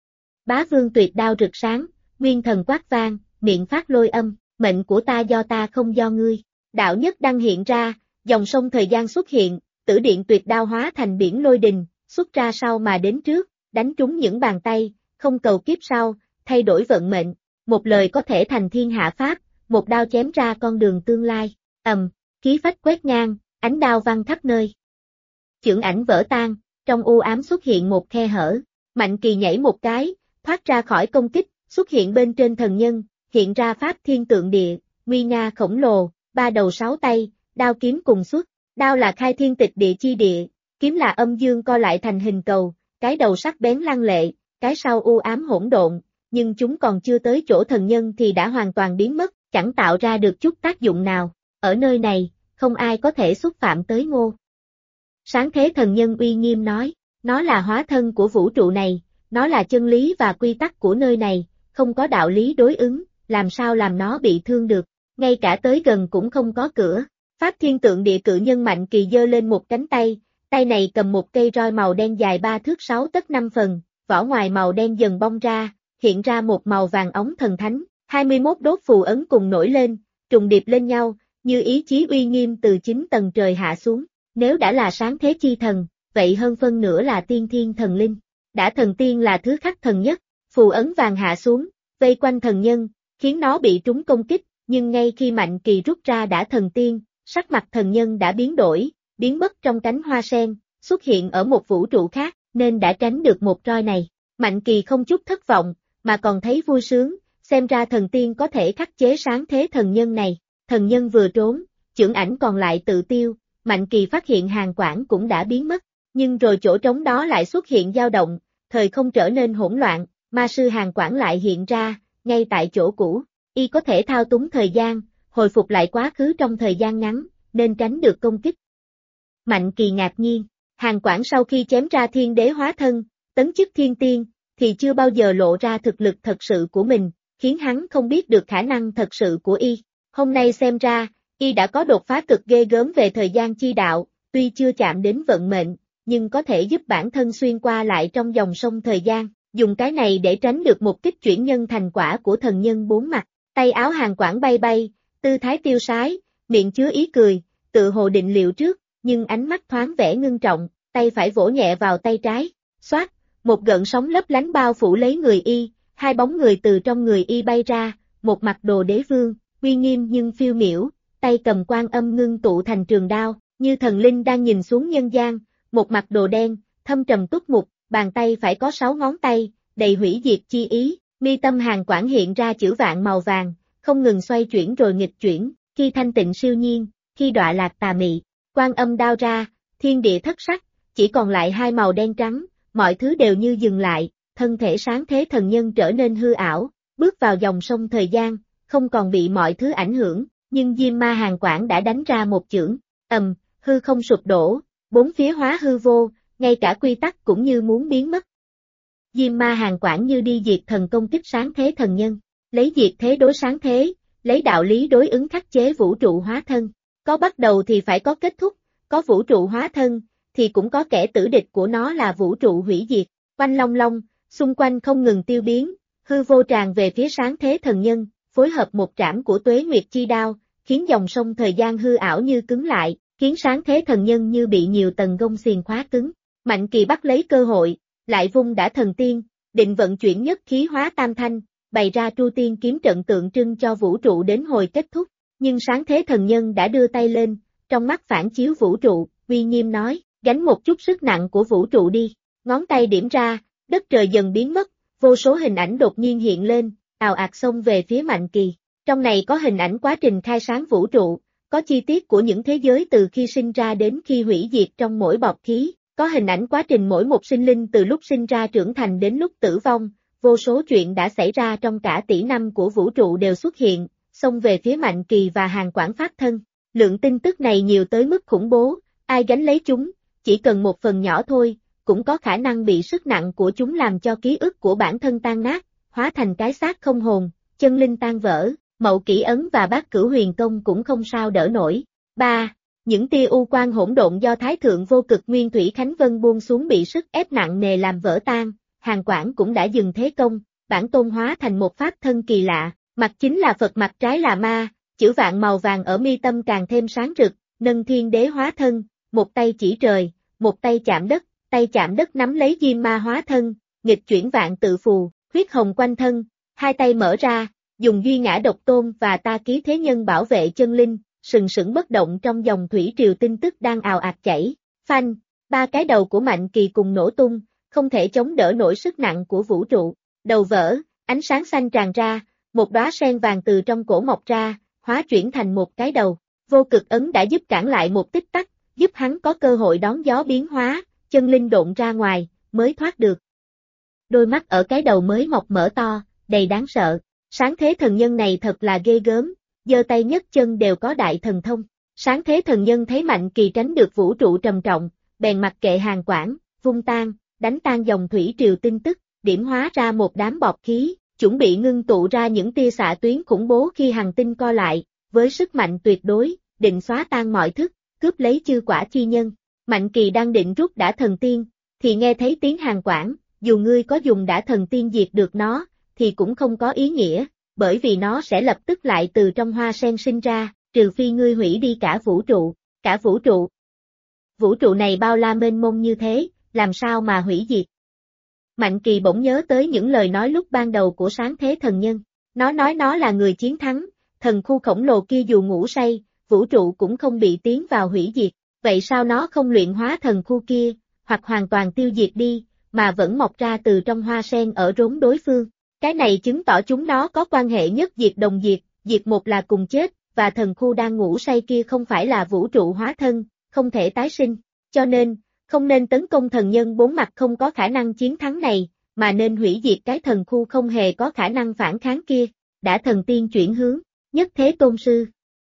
Bá Vương tuyệt đao rực sáng, nguyên thần quát vang, miệng phát lôi âm, mệnh của ta do ta không do ngươi. Đạo nhất đăng hiện ra, dòng sông thời gian xuất hiện, tử điện tuyệt đao hóa thành biển lôi đình, xuất ra sau mà đến trước, đánh trúng những bàn tay, không cầu kiếp sau, thay đổi vận mệnh, một lời có thể thành thiên hạ pháp, một đao chém ra con đường tương lai. Khí phách quét ngang, ánh đao văng khắp nơi. Chưởng ảnh vỡ tan, trong u ám xuất hiện một khe hở, Mạnh Kỳ nhảy một cái, thoát ra khỏi công kích, xuất hiện bên trên thần nhân, hiện ra pháp thiên tượng địa, nguy nga khổng lồ, 3 đầu 6 tay, đao kiếm cùng xuất, đao là khai thiên tịch địa chi địa, kiếm là âm dương co lại thành hình cầu, cái đầu sắc bén lăng lệ, cái sau u ám hỗn độn, nhưng chúng còn chưa tới chỗ thần nhân thì đã hoàn toàn biến mất, chẳng tạo ra được chút tác dụng nào. Ở nơi này, không ai có thể xúc phạm tới Ngô. Sáng thế thần nhân uy nghiêm nói, nó là hóa thân của vũ trụ này, nó là chân lý và quy tắc của nơi này, không có đạo lý đối ứng, làm sao làm nó bị thương được, ngay cả tới gần cũng không có cửa. Pháp thiên tượng địa cự nhân Mạnh Kỳ giơ lên một cánh tay, tay này cầm một cây roi màu đen dài 3 thước 6 tấc 5 phần, vỏ ngoài màu đen dần bong ra, hiện ra một màu vàng óng thần thánh, 21 đốt phù ấn cùng nổi lên, trùng điệp lên nhau, như ý chí uy nghiêm từ 9 tầng trời hạ xuống. Nếu đã là sáng thế chi thần, vậy hơn phân nửa là tiên thiên thần linh. Đã thần tiên là thứ khắc thần nhất, phù ấn vàng hạ xuống, vây quanh thần nhân, khiến nó bị trúng công kích, nhưng ngay khi Mạnh Kỳ rút ra đã thần tiên, sắc mặt thần nhân đã biến đổi, biến mất trong cánh hoa sen, xuất hiện ở một vũ trụ khác, nên đã tránh được một roi này. Mạnh Kỳ không chút thất vọng, mà còn thấy vui sướng, xem ra thần tiên có thể khắc chế sáng thế thần nhân này. Thần nhân vừa trốn, chưởng ảnh còn lại tự tiêu, Mạnh Kỳ phát hiện Hàn Quảng cũng đã biến mất, nhưng rồi chỗ trống đó lại xuất hiện dao động, thời không trở nên hỗn loạn, ma sư Hàn Quảng lại hiện ra, ngay tại chỗ cũ, y có thể thao túng thời gian, hồi phục lại quá khứ trong thời gian ngắn, nên tránh được công kích. Mạnh Kỳ ngạc nhiên, Hàn Quảng sau khi chém ra thiên đế hóa thân, tấn chức thiên tiên, thì chưa bao giờ lộ ra thực lực thật sự của mình, khiến hắn không biết được khả năng thật sự của y. Hôm nay xem ra, y đã có đột phá cực ghê gớm về thời gian chi đạo, tuy chưa chạm đến vận mệnh, nhưng có thể giúp bản thân xuyên qua lại trong dòng sông thời gian, dùng cái này để tránh được một kích chuyển nhân thành quả của thần nhân 4 mặt. Tay áo Hàn Quảng bay bay, tư thái tiêu sái, miệng chứa ý cười, tự hồ định liệu trước, nhưng ánh mắt thoáng vẻ ngưng trọng, tay phải vỗ nhẹ vào tay trái, xoát, một gợn sóng lấp lánh bao phủ lấy người y, 2 bóng người từ trong người y bay ra, một mặt Đồ Đế Vương, uy nghiêm nhưng phiêu miểu, tay cầm quan âm ngưng tụ thành trường đao, như thần linh đang nhìn xuống nhân gian, một mặt đồ đen, thâm trầm túc mục, bàn tay phải có 6 ngón tay, đầy hủy diệt chi ý, mi tâm Hàn Quảng hiện ra chữ vạn màu vàng, không ngừng xoay chuyển rồi nghịch chuyển, khi thanh tịnh siêu nhiên, khi đọa lạc tà mị, quan âm đao ra, thiên địa thất sắc, chỉ còn lại 2 màu đen trắng, mọi thứ đều như dừng lại, thân thể sáng thế thần nhân trở nên hư ảo, bước vào dòng sông thời gian, không còn bị mọi thứ ảnh hưởng, nhưng Diêm Ma Hàn Quảng đã đánh ra một chưởng, hư không sụp đổ, 4 phía hóa hư vô, ngay cả quy tắc cũng như muốn biến mất. Diêm Ma Hàn Quảng như đi diệt thần công kích sáng thế thần nhân, lấy diệt thế đối sáng thế, lấy đạo lý đối ứng khắc chế vũ trụ hóa thân, có bắt đầu thì phải có kết thúc, có vũ trụ hóa thân, thì cũng có kẻ tử địch của nó là vũ trụ hủy diệt, quanh long long, xung quanh không ngừng tiêu biến, hư vô tràn về phía sáng thế thần nhân, phối hợp một trảm của tuế nguyệt chi đao, khiến dòng sông thời gian hư ảo như cứng lại, khiến sáng thế thần nhân như bị nhiều tầng gông xiềng khóa cứng. Mạnh Kỳ bắt lấy cơ hội, lại vung đã thần tiên, định vận chuyển nhất khí hóa tam thanh, bày ra Tru Tiên kiếm trận tượng trưng cho vũ trụ đến hồi kết thúc, nhưng sáng thế thần nhân đã đưa tay lên, trong mắt phản chiếu vũ trụ, uy nghiêm nói, gánh một chút sức nặng của vũ trụ đi, ngón tay điểm ra, đất trời dần biến mất, vô số hình ảnh đột nhiên hiện lên, ào ạt xông về phía Mạnh Kỳ, trong này có hình ảnh quá trình khai sáng vũ trụ, có chi tiết của những thế giới từ khi sinh ra đến khi hủy diệt trong mỗi bọt khí, có hình ảnh quá trình mỗi một sinh linh từ lúc sinh ra trưởng thành đến lúc tử vong, vô số chuyện đã xảy ra trong cả tỷ năm của vũ trụ đều xuất hiện, xông về phía Mạnh Kỳ và Hàn Quản pháp thân. Lượng tin tức này nhiều tới mức khủng bố, ai gánh lấy chúng, chỉ cần một phần nhỏ thôi, cũng có khả năng bị sức nặng của chúng làm cho ký ức của bản thân tan nát, hóa thành cái xác không hồn, chân linh tan vỡ, Mậu Kỷ Ấn và Bát Cửu Huyền Công cũng không sao đỡ nổi. 3. Những tia u quang hỗn độn do Thái Thượng Vô Cực Nguyên Thủy Khánh Vân buông xuống bị sức ép nặng nề làm vỡ tan, Hàn Quản cũng đã dừng thế công, bản tôn hóa thành một pháp thân kỳ lạ, mặt chính là Phật mặt trái là ma, chữ vạn màu vàng ở mi tâm càng thêm sáng rực, nâng thiên đế hóa thân, một tay chỉ trời, một tay chạm đất nắm lấy diêm ma hóa thân, nghịch chuyển vạn tự phù, huyết hồng quanh thân, hai tay mở ra, dùng duy ngã độc tôn và ta ký thế nhân bảo vệ chân linh, sừng sững bất động trong dòng thủy triều tin tức đang ào ạt chảy, phanh, ba cái đầu của Mạnh Kỳ cùng nổ tung, không thể chống đỡ nổi sức nặng của vũ trụ, đầu vỡ, ánh sáng xanh tràn ra, một đóa sen vàng từ trong cổ mọc ra, hóa chuyển thành một cái đầu, vô cực ấn đã giúp cản lại một tích tắc, giúp hắn có cơ hội đón gió biến hóa, chân linh độn ra ngoài, mới thoát được. Đôi mắt ở cái đầu mới mọc mở to, đầy đáng sợ, sáng thế thần nhân này thật là ghê gớm, giơ tay nhấc chân đều có đại thần thông. Sáng thế thần nhân thấy Mạnh Kỳ tránh được vũ trụ trầm trọng, bèn mặc kệ Hàn Quản, vung tan, đánh tan dòng thủy triều tin tức, điểm hóa ra một đám bọt khí, chuẩn bị ngưng tụ ra những tia xạ tuyến khủng bố khi hành tinh co lại, với sức mạnh tuyệt đối, định xóa tan mọi thức, cướp lấy chư quả chi nhân. Mạnh Kỳ đang định rút đã thần tiên, thì nghe thấy tiếng Hàn Quản, dù ngươi có dùng đã thần tiên diệt được nó, thì cũng không có ý nghĩa, bởi vì nó sẽ lập tức lại từ trong hoa sen sinh ra, trừ phi ngươi hủy đi cả vũ trụ. Cả vũ trụ. Vũ trụ này bao la mênh mông như thế, làm sao mà hủy diệt? Mạnh Kỳ bỗng nhớ tới những lời nói lúc ban đầu của sáng thế thần nhân. Nó nói nó là người chiến thắng, thần khu khổng lồ kia dù ngủ say, vũ trụ cũng không bị tiến vào hủy diệt. Vậy sao nó không luyện hóa thần khu kia, hoặc hoàn toàn tiêu diệt đi, mà vẫn mọc ra từ trong hoa sen ở rốn đối phương? Cái này chứng tỏ chúng nó có quan hệ nhất diệt đồng diệt, diệt một là cùng chết, và thần khu đang ngủ say kia không phải là vũ trụ hóa thân, không thể tái sinh. Cho nên, không nên tấn công thần nhân bốn mặt không có khả năng chiến thắng này, mà nên hủy diệt cái thần khu không hề có khả năng phản kháng kia. Đã thần tiên chuyển hướng, nhất thế tôn sư.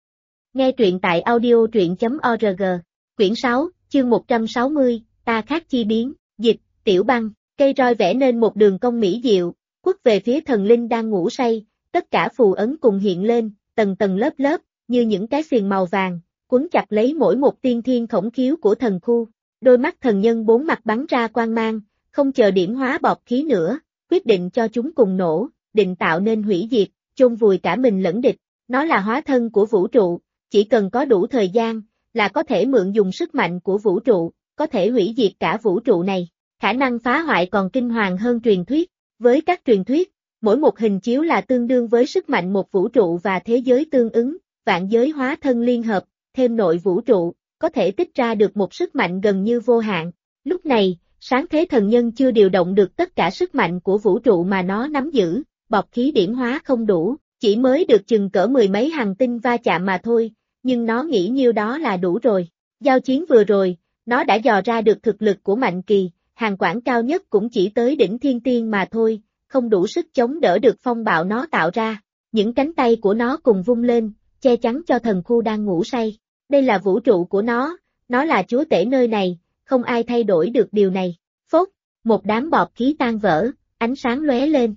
Nghe truyện tại audio.org. Quyển 6, chương 160, ta khác chi biến, dịch, Tiểu Băng, cây roi vẽ nên một đường cong mỹ diệu, quất về phía thần linh đang ngủ say, tất cả phù ấn cùng hiện lên, tầng tầng lớp lớp, như những cái xiềng màu vàng, quấn chặt lấy mỗi một tiên thiên khổng khiếu của thần khu. Đôi mắt thần nhân bốn mặt bắn ra quang mang, không chờ điểm hóa bọt khí nữa, quyết định cho chúng cùng nổ, định tạo nên hủy diệt, chôn vùi cả mình lẫn địch. Nó là hóa thân của vũ trụ, chỉ cần có đủ thời gian, là có thể mượn dùng sức mạnh của vũ trụ, có thể hủy diệt cả vũ trụ này. Khả năng phá hoại còn kinh hoàng hơn truyền thuyết. Với các truyền thuyết, mỗi một hình chiếu là tương đương với sức mạnh một vũ trụ và thế giới tương ứng, vạn giới hóa thân liên hợp, thêm nội vũ trụ, có thể tích ra được một sức mạnh gần như vô hạn. Lúc này, sáng thế thần nhân chưa điều động được tất cả sức mạnh của vũ trụ mà nó nắm giữ, bọt khí điểm hóa không đủ, chỉ mới được chừng cỡ mười mấy hành tinh va chạm mà thôi, nhưng nó nghĩ nhiêu đó là đủ rồi. Giao chiến vừa rồi, nó đã dò ra được thực lực của Mạnh Kỳ, Hàn Quản cao nhất cũng chỉ tới đỉnh thiên tiên mà thôi, không đủ sức chống đỡ được phong bạo nó tạo ra. Những cánh tay của nó cùng vung lên, che chắn cho thần khu đang ngủ say. Đây là vũ trụ của nó là chúa tể nơi này, không ai thay đổi được điều này. Phốt, một đám bọt khí tan vỡ, ánh sáng lóe lên.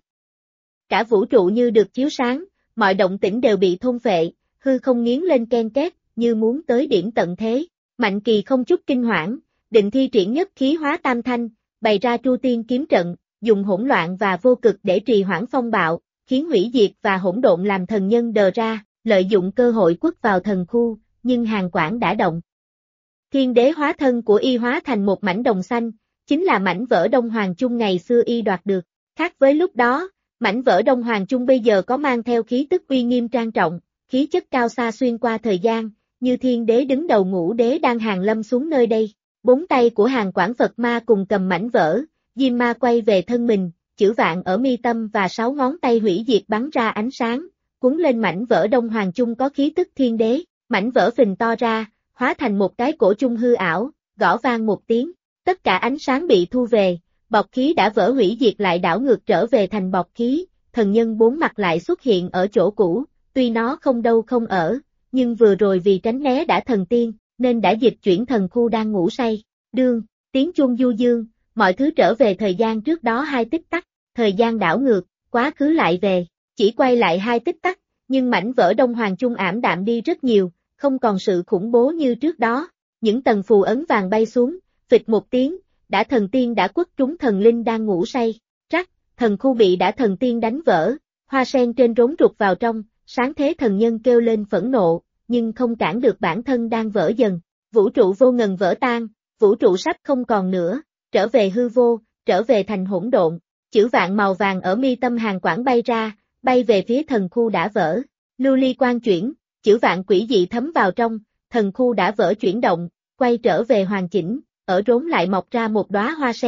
Cả vũ trụ như được chiếu sáng, mọi động tĩnh đều bị thôn phệ, hư không nghiến lên ken két, như muốn tới điểm tận thế. Mạnh Kỳ không chút kinh hoảng, định thi triển nhất khí hóa tam thanh, bày ra Tru Tiên kiếm trận, dùng hỗn loạn và vô cực để trì hoãn phong bạo, khiến hủy diệt và hỗn độn làm thần nhân đờ ra, lợi dụng cơ hội quất vào thần khu, nhưng Hàn Quảng đã động. Thiên đế hóa thân của y hóa thành một mảnh đồng xanh, chính là mảnh vỡ Đông Hoàng Chung ngày xưa y đoạt được. Khác với lúc đó, mảnh vỡ Đông Hoàng Chung bây giờ có mang theo khí tức uy nghiêm trang trọng, khí chất cao xa xuyên qua thời gian, như thiên đế đứng đầu ngũ đế đang hàng lâm xuống nơi đây. Bốn tay của Hàn Quảng Phật Ma cùng cầm mảnh vỡ, Diêm Ma quay về thân mình, chữ vạn ở mi tâm và 6 ngón tay hủy diệt bắn ra ánh sáng, cuốn lên mảnh vỡ Đông Hoàng Chung có khí tức thiên đế, mảnh vỡ phình to ra, hóa thành một cái cổ chung hư ảo, gõ vang một tiếng, tất cả ánh sáng bị thu về, bọc khí đã vỡ hủy diệt lại đảo ngược trở về thành bọc khí, thần nhân bốn mặt lại xuất hiện ở chỗ cũ, tuy nó không đâu không ở, nhưng vừa rồi vì tránh né đã thần tiên, nên đã dịch chuyển thần khu đang ngủ say. Đương, tiếng chuông du dương, mọi thứ trở về thời gian trước đó 2 tích tắc, thời gian đảo ngược, quá khứ lại về, chỉ quay lại 2 tích tắc, nhưng mảnh vỡ Đông Hoàng Chung ảm đạm đi rất nhiều, không còn sự khủng bố như trước đó, những tầng phù ấn vàng bay xuống, phịch một tiếng, đã thần tiên đã quất trúng thần linh đang ngủ say, rắc, thần khu bị đã thần tiên đánh vỡ, hoa sen trên rốn rụt vào trong, sáng thế thần nhân kêu lên phẫn nộ, nhưng không cản được bản thân đang vỡ dần, vũ trụ vô ngần vỡ tan, vũ trụ sắp không còn nữa, trở về hư vô, trở về thành hỗn độn, chữ vạn màu vàng ở mi tâm Hàn Quảng bay ra, bay về phía thần khu đã vỡ, lưu ly quang chuyển, chữ vạn quỷ dị thấm vào trong, thần khu đã vỡ chuyển động, quay trở về hoàn chỉnh, ở rốn lại mọc ra một đóa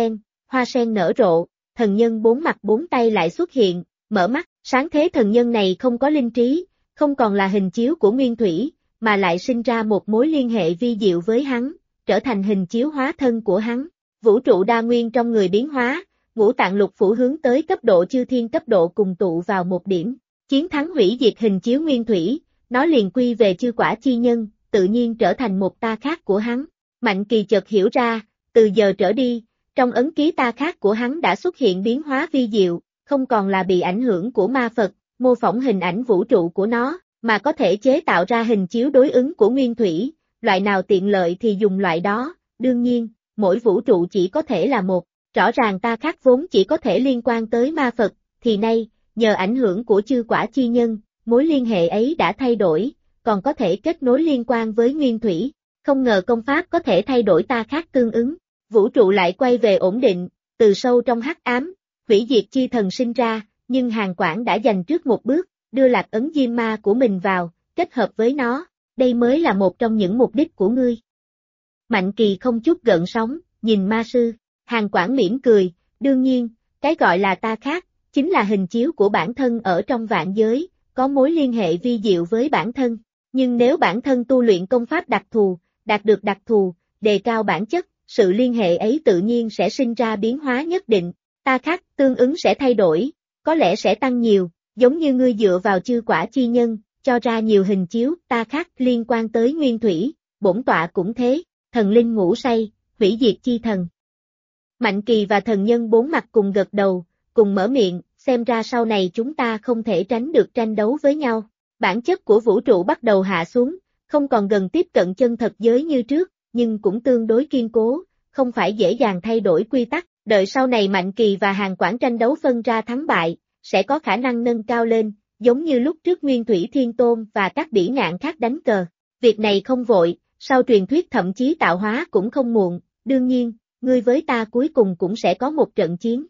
hoa sen nở rộ, thần nhân bốn mặt bốn tay lại xuất hiện, mở mắt, sáng thế thần nhân này không có linh trí, không còn là hình chiếu của nguyên thủy, mà lại sinh ra một mối liên hệ vi diệu với hắn, trở thành hình chiếu hóa thân của hắn, vũ trụ đa nguyên trong người biến hóa, ngũ tạng lục phủ hướng tới cấp độ chư thiên cấp độ cùng tụ vào một điểm, chiến thắng hủy diệt hình chiếu nguyên thủy, nó liền quy về chư quả chi nhân, tự nhiên trở thành một ta khác của hắn. Mạnh Kỳ chợt hiểu ra, từ giờ trở đi, trong ấn ký ta khác của hắn đã xuất hiện biến hóa vi diệu, không còn là bị ảnh hưởng của ma Phật, mô phỏng hình ảnh vũ trụ của nó, mà có thể chế tạo ra hình chiếu đối ứng của nguyên thủy, loại nào tiện lợi thì dùng loại đó, đương nhiên, mỗi vũ trụ chỉ có thể là một, rõ ràng ta khác vốn chỉ có thể liên quan tới ma Phật, thì nay, nhờ ảnh hưởng của chư quả chi nhân, mối liên hệ ấy đã thay đổi, còn có thể kết nối liên quan với nguyên thủy. Không ngờ công pháp có thể thay đổi ta khác tương ứng, vũ trụ lại quay về ổn định, từ sâu trong hắc ám, hủy diệt chi thần sinh ra, nhưng Hàn Quảng đã dành trước một bước, đưa lạc ấn diêm ma của mình vào, kết hợp với nó, đây mới là một trong những mục đích của ngươi. Mạnh Kỳ không chút gợn sóng, nhìn ma sư, Hàn Quảng mỉm cười, đương nhiên, cái gọi là ta khác, chính là hình chiếu của bản thân ở trong vạn giới, có mối liên hệ vi diệu với bản thân, nhưng nếu bản thân tu luyện công pháp đặc thù, đạt được đặc thù, đề cao bản chất, sự liên hệ ấy tự nhiên sẽ sinh ra biến hóa nhất định, ta khác tương ứng sẽ thay đổi, có lẽ sẽ tăng nhiều, giống như ngươi dựa vào chư quả chi nhân, cho ra nhiều hình chiếu, ta khác liên quan tới nguyên thủy, bổn tọa cũng thế, thần linh ngủ say, hủy diệt chi thần. Mạnh Kỳ và thần nhân bốn mặt cùng gật đầu, cùng mở miệng, xem ra sau này chúng ta không thể tránh được tranh đấu với nhau, bản chất của vũ trụ bắt đầu hạ xuống, không còn gần tiếp cận chân thật giới như trước, nhưng cũng tương đối kiên cố, không phải dễ dàng thay đổi quy tắc, đợi sau này Mạnh Kỳ và Hàn Quảng tranh đấu phân ra thắng bại, sẽ có khả năng nâng cao lên, giống như lúc trước Nguyên Thủy Thiên Tôn và các bỉ ngạn khác đánh cờ. Việc này không vội, sau truyền thuyết thậm chí tạo hóa cũng không muộn, đương nhiên, ngươi với ta cuối cùng cũng sẽ có một trận chiến.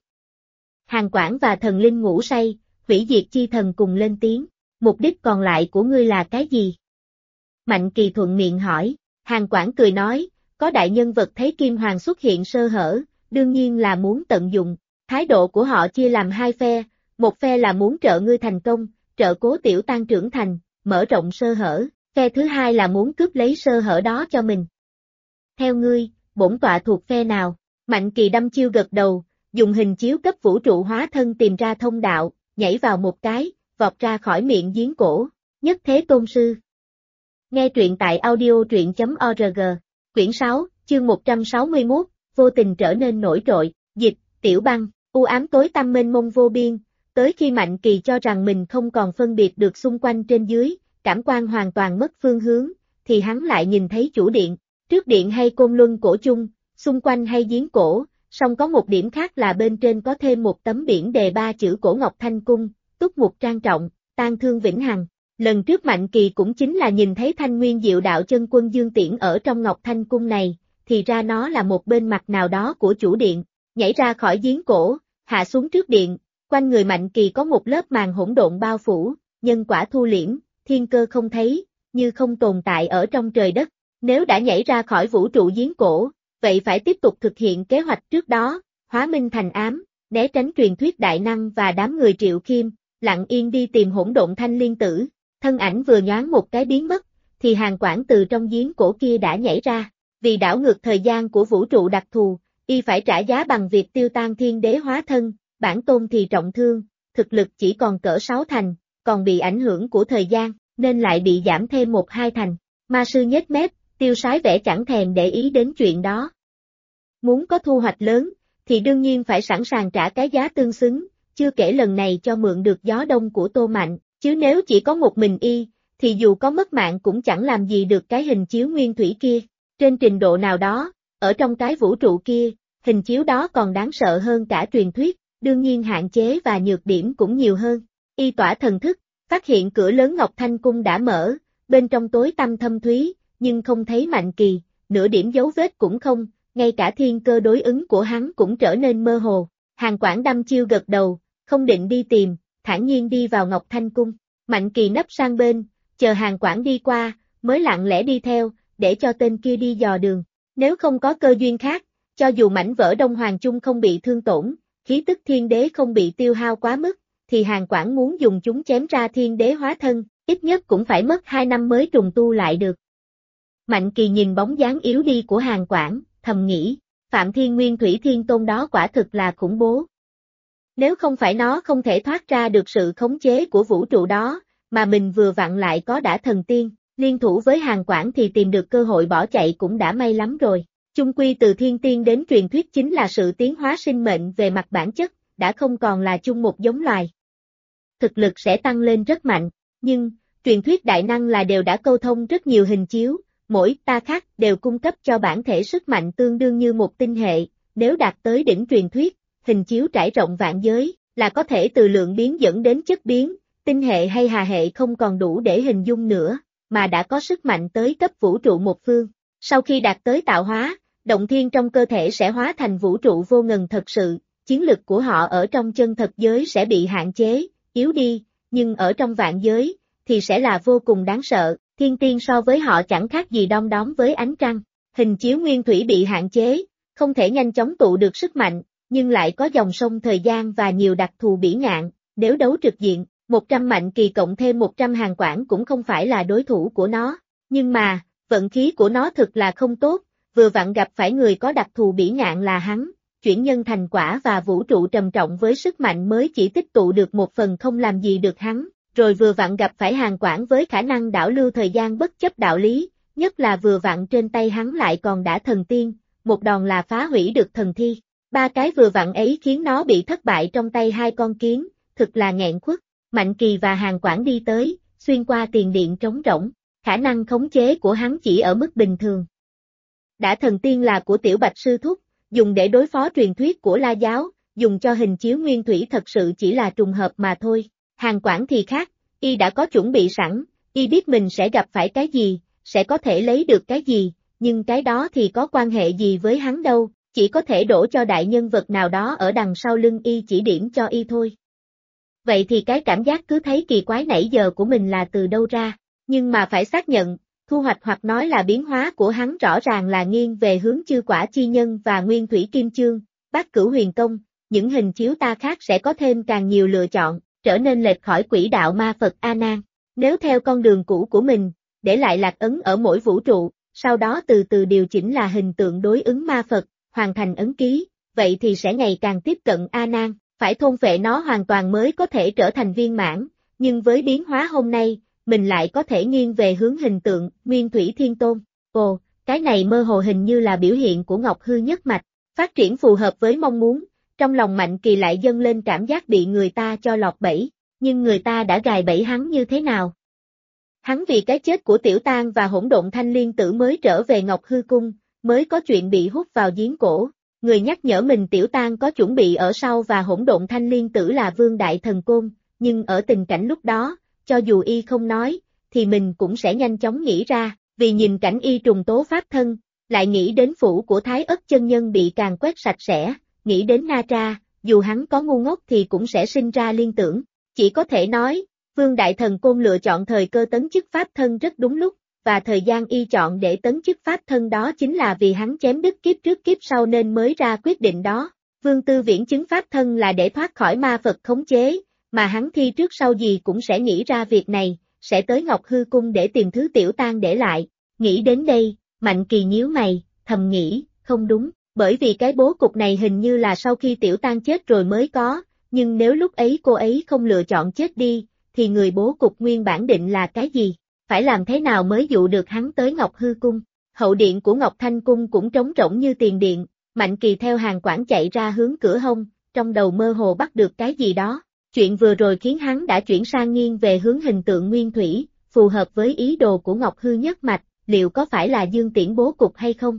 Hàn Quảng và thần linh ngủ say, hủy diệt chi thần cùng lên tiếng, mục đích còn lại của ngươi là cái gì? Mạnh Kỳ thuận miệng hỏi, Hàn Quảng cười nói, có đại nhân vật thấy Kim Hoàng xuất hiện sơ hở, đương nhiên là muốn tận dụng, thái độ của họ chia làm hai phe, một phe là muốn trợ ngươi thành công, trợ Cố Tiểu Tan trưởng thành, mở rộng sơ hở, phe thứ hai là muốn cướp lấy sơ hở đó cho mình. Theo ngươi, bổn tọa thuộc phe nào? Mạnh Kỳ đăm chiêu gật đầu, dùng hình chiếu cấp vũ trụ hóa thân tìm ra thông đạo, nhảy vào một cái, vọt ra khỏi miệng giếng cổ, Nhất Thế Tôn Sư. Nghe truyện tại audio.org, quyển 6, chương 161, vô tình trở nên nổi trội, dịch, Tiểu Băng, u ám tối tăm mênh mông vô biên, tới khi Mạnh Kỳ cho rằng mình không còn phân biệt được xung quanh trên dưới, cảm quan hoàn toàn mất phương hướng, thì hắn lại nhìn thấy chủ điện, trước điện hay côn luân cổ chung, xung quanh hay giếng cổ, song có một điểm khác là bên trên có thêm một tấm biển đề 3 chữ Cổ Ngọc Thanh Cung, túc mục trang trọng, tang thương vĩnh hằng. Lần trước Mạnh Kỳ cũng chính là nhìn thấy Thanh Nguyên Diệu Đạo chân quân Dương Tiễn ở trong Ngọc Thanh Cung này, thì ra nó là một bên mặt nào đó của chủ điện, nhảy ra khỏi giếng cổ, hạ xuống trước điện, quanh người Mạnh Kỳ có một lớp màn hỗn độn bao phủ, nhân quả thu liễm, thiên cơ không thấy, như không tồn tại ở trong trời đất. Nếu đã nhảy ra khỏi vũ trụ giếng cổ, vậy phải tiếp tục thực hiện kế hoạch trước đó, hóa minh thành ám, né tránh truyền thuyết đại năng và đám người Triệu Khiêm, lặng yên đi tìm hỗn độn thanh liên tử. Thân ảnh vừa nhoáng một cái biến mất, thì Hàn Quảng từ trong giếng cổ kia đã nhảy ra. Vì đảo ngược thời gian của vũ trụ đặc thù, y phải trả giá bằng việc tiêu tan thiên đế hóa thân, bản tôn thì trọng thương, thực lực chỉ còn cỡ 6 thành, còn bị ảnh hưởng của thời gian, nên lại bị giảm thêm 1-2 thành. Ma sư nhếch mép, tiêu sái vẻ chẳng thèm để ý đến chuyện đó. Muốn có thu hoạch lớn, thì đương nhiên phải sẵn sàng trả cái giá tương xứng, chưa kể lần này cho mượn được gió đông của Tô Mạnh, chứ nếu chỉ có một mình y, thì dù có mất mạng cũng chẳng làm gì được cái hình chiếu nguyên thủy kia. Trên trình độ nào đó, ở trong cái vũ trụ kia, hình chiếu đó còn đáng sợ hơn cả truyền thuyết, đương nhiên hạn chế và nhược điểm cũng nhiều hơn. Y tỏa thần thức, phát hiện cửa lớn Ngọc Thanh Cung đã mở, bên trong tối tăm thâm thúy, nhưng không thấy Mạnh Kỳ, nửa điểm dấu vết cũng không, ngay cả thiên cơ đối ứng của hắn cũng trở nên mơ hồ. Hàn Quảng đăm chiêu gật đầu, không định đi tìm, thản nhiên đi vào Ngọc Thanh Cung. Mạnh Kỳ nấp sang bên, chờ Hàn Quảng đi qua, mới lặng lẽ đi theo, để cho tên kia đi dò đường. Nếu không có cơ duyên khác, cho dù mảnh vỡ Đông Hoàng Chung không bị thương tổn, khí tức thiên đế không bị tiêu hao quá mức, thì Hàn Quảng muốn dùng chúng chém ra thiên đế hóa thân, ít nhất cũng phải mất 2 năm mới trùng tu lại được. Mạnh Kỳ nhìn bóng dáng yếu đi của Hàn Quảng, thầm nghĩ, Phạm Thiên Nguyên Thủy Thiên Tôn đó quả thực là khủng bố. Nếu không phải nó không thể thoát ra được sự khống chế của vũ trụ đó, mà mình vừa vặn lại có đã thần tiên, liên thủ với Hàn Quảng thì tìm được cơ hội bỏ chạy cũng đã may lắm rồi. Chung quy từ thiên tiên đến truyền thuyết chính là sự tiến hóa sinh mệnh về mặt bản chất, đã không còn là chung một giống loài. Thực lực sẽ tăng lên rất mạnh, nhưng, truyền thuyết đại năng là đều đã câu thông rất nhiều hình chiếu, mỗi ta khác đều cung cấp cho bản thể sức mạnh tương đương như một tinh hệ, nếu đạt tới đỉnh truyền thuyết, hình chiếu trải rộng vạn giới, là có thể từ lượng biến dẫn đến chất biến, tinh hệ hay hà hệ không còn đủ để hình dung nữa, mà đã có sức mạnh tới cấp vũ trụ một phương. Sau khi đạt tới tạo hóa, động thiên trong cơ thể sẽ hóa thành vũ trụ vô ngần thật sự, chiến lực của họ ở trong chân thật giới sẽ bị hạn chế, yếu đi, nhưng ở trong vạn giới, thì sẽ là vô cùng đáng sợ, thiên tiên so với họ chẳng khác gì đom đóm với ánh trăng. Hình chiếu nguyên thủy bị hạn chế, không thể nhanh chóng tụ được sức mạnh, nhưng lại có dòng sông thời gian và nhiều đặc thù bỉ ngạn, nếu đấu trực diện, 100 Mạnh Kỳ cộng thêm 100 Hàn Quảng cũng không phải là đối thủ của nó, nhưng mà, vận khí của nó thực là không tốt, vừa vặn gặp phải người có đặc thù bỉ ngạn là hắn, chuyển nhân thành quả và vũ trụ trầm trọng với sức mạnh mới chỉ tích tụ được một phần không làm gì được hắn, rồi vừa vặn gặp phải Hàn Quảng với khả năng đảo lưu thời gian bất chấp đạo lý, nhất là vừa vặn trên tay hắn lại còn đã thần tiên, một đòn là phá hủy được thần thi. 3 cái vừa vặn ấy khiến nó bị thất bại trong tay 2 con kiến, thực là nghẹn khuất. Mạnh Kỳ và Hàn Quảng đi tới, xuyên qua tiền điện trống rỗng, khả năng khống chế của hắn chỉ ở mức bình thường. Đã thần tiên là của Tiểu Bạch Sư Thúc, dùng để đối phó truyền thuyết của La Giáo, dùng cho hình chiếu nguyên thủy thật sự chỉ là trùng hợp mà thôi. Hàn Quảng thì khác, y đã có chuẩn bị sẵn, y biết mình sẽ gặp phải cái gì, sẽ có thể lấy được cái gì, nhưng cái đó thì có quan hệ gì với hắn đâu, chỉ có thể đổ cho đại nhân vật nào đó ở đằng sau lưng y chỉ điểm cho y thôi. Vậy thì cái cảm giác cứ thấy kỳ quái nãy giờ của mình là từ đâu ra, nhưng mà phải xác nhận, thu hoạch hoặc nói là biến hóa của hắn rõ ràng là nghiêng về hướng chư quả chi nhân và nguyên thủy kim chương, bát cửu huyền công, những hình chiếu ta khác sẽ có thêm càng nhiều lựa chọn, trở nên lệch khỏi quỹ đạo ma Phật A Nan. Nếu theo con đường cũ của mình, để lại lạc ấn ở mỗi vũ trụ, sau đó từ từ điều chỉnh là hình tượng đối ứng ma Phật, hoàn thành ấn ký, vậy thì sẽ ngày càng tiếp cận A Nan, phải thôn phệ nó hoàn toàn mới có thể trở thành viên mãn, nhưng với biến hóa hôm nay, mình lại có thể nghiêng về hướng hình tượng Nguyên Thủy Thiên Tôn. Ồ, cái này mơ hồ hình như là biểu hiện của Ngọc Hư nhất mạch, phát triển phù hợp với mong muốn, trong lòng Mạnh Kỳ lại dâng lên cảm giác bị người ta cho lọt bẫy, nhưng người ta đã gài bẫy hắn như thế nào? Hắn vì cái chết của Tiểu Tang và hỗn độn thanh liên tử mới trở về Ngọc Hư Cung, mới có chuyện bị hút vào giếng cổ, Người nhắc nhở mình Tiểu Tang có chuẩn bị ở sau và hỗn độn thanh liên tử là Vương Đại Thần Côn, nhưng ở tình cảnh lúc đó, cho dù y không nói, thì mình cũng sẽ nhanh chóng nghĩ ra, vì nhìn cảnh y trùng tố pháp thân, lại nghĩ đến phủ của Thái Ất chân nhân bị càn quét sạch sẽ, nghĩ đến Na Tra, dù hắn có ngu ngốc thì cũng sẽ sinh ra liên tưởng, chỉ có thể nói, Vương Đại Thần Côn lựa chọn thời cơ tấn chức pháp thân rất đúng lúc, và thời gian y chọn để tấn chức pháp thân đó chính là vì hắn chém đứt kiếp trước kiếp sau nên mới ra quyết định đó. Vương Tư Viễn chứng pháp thân là để thoát khỏi ma Phật khống chế, mà hắn thi trước sau gì cũng sẽ nghĩ ra việc này, sẽ tới Ngọc Hư Cung để tìm thứ Tiểu Tang để lại. Nghĩ đến đây, Mạnh Kỳ nhíu mày, thầm nghĩ, không đúng, bởi vì cái bố cục này hình như là sau khi Tiểu Tang chết rồi mới có, nhưng nếu lúc ấy cô ấy không lựa chọn chết đi, thì người bố cục nguyên bản định là cái gì? Phải làm thế nào mới dụ được hắn tới Ngọc Hư Cung? Hậu điện của Ngọc Thanh Cung cũng trống rỗng như tiền điện, Mạnh Kỳ theo hàng quản chạy ra hướng cửa hông, trong đầu mơ hồ bắt được cái gì đó. Chuyện vừa rồi khiến hắn đã chuyển sang nghiêng về hướng hình tượng nguyên thủy, phù hợp với ý đồ của Ngọc Hư nhất mạch, liệu có phải là Dương Tiễn bố cục hay không?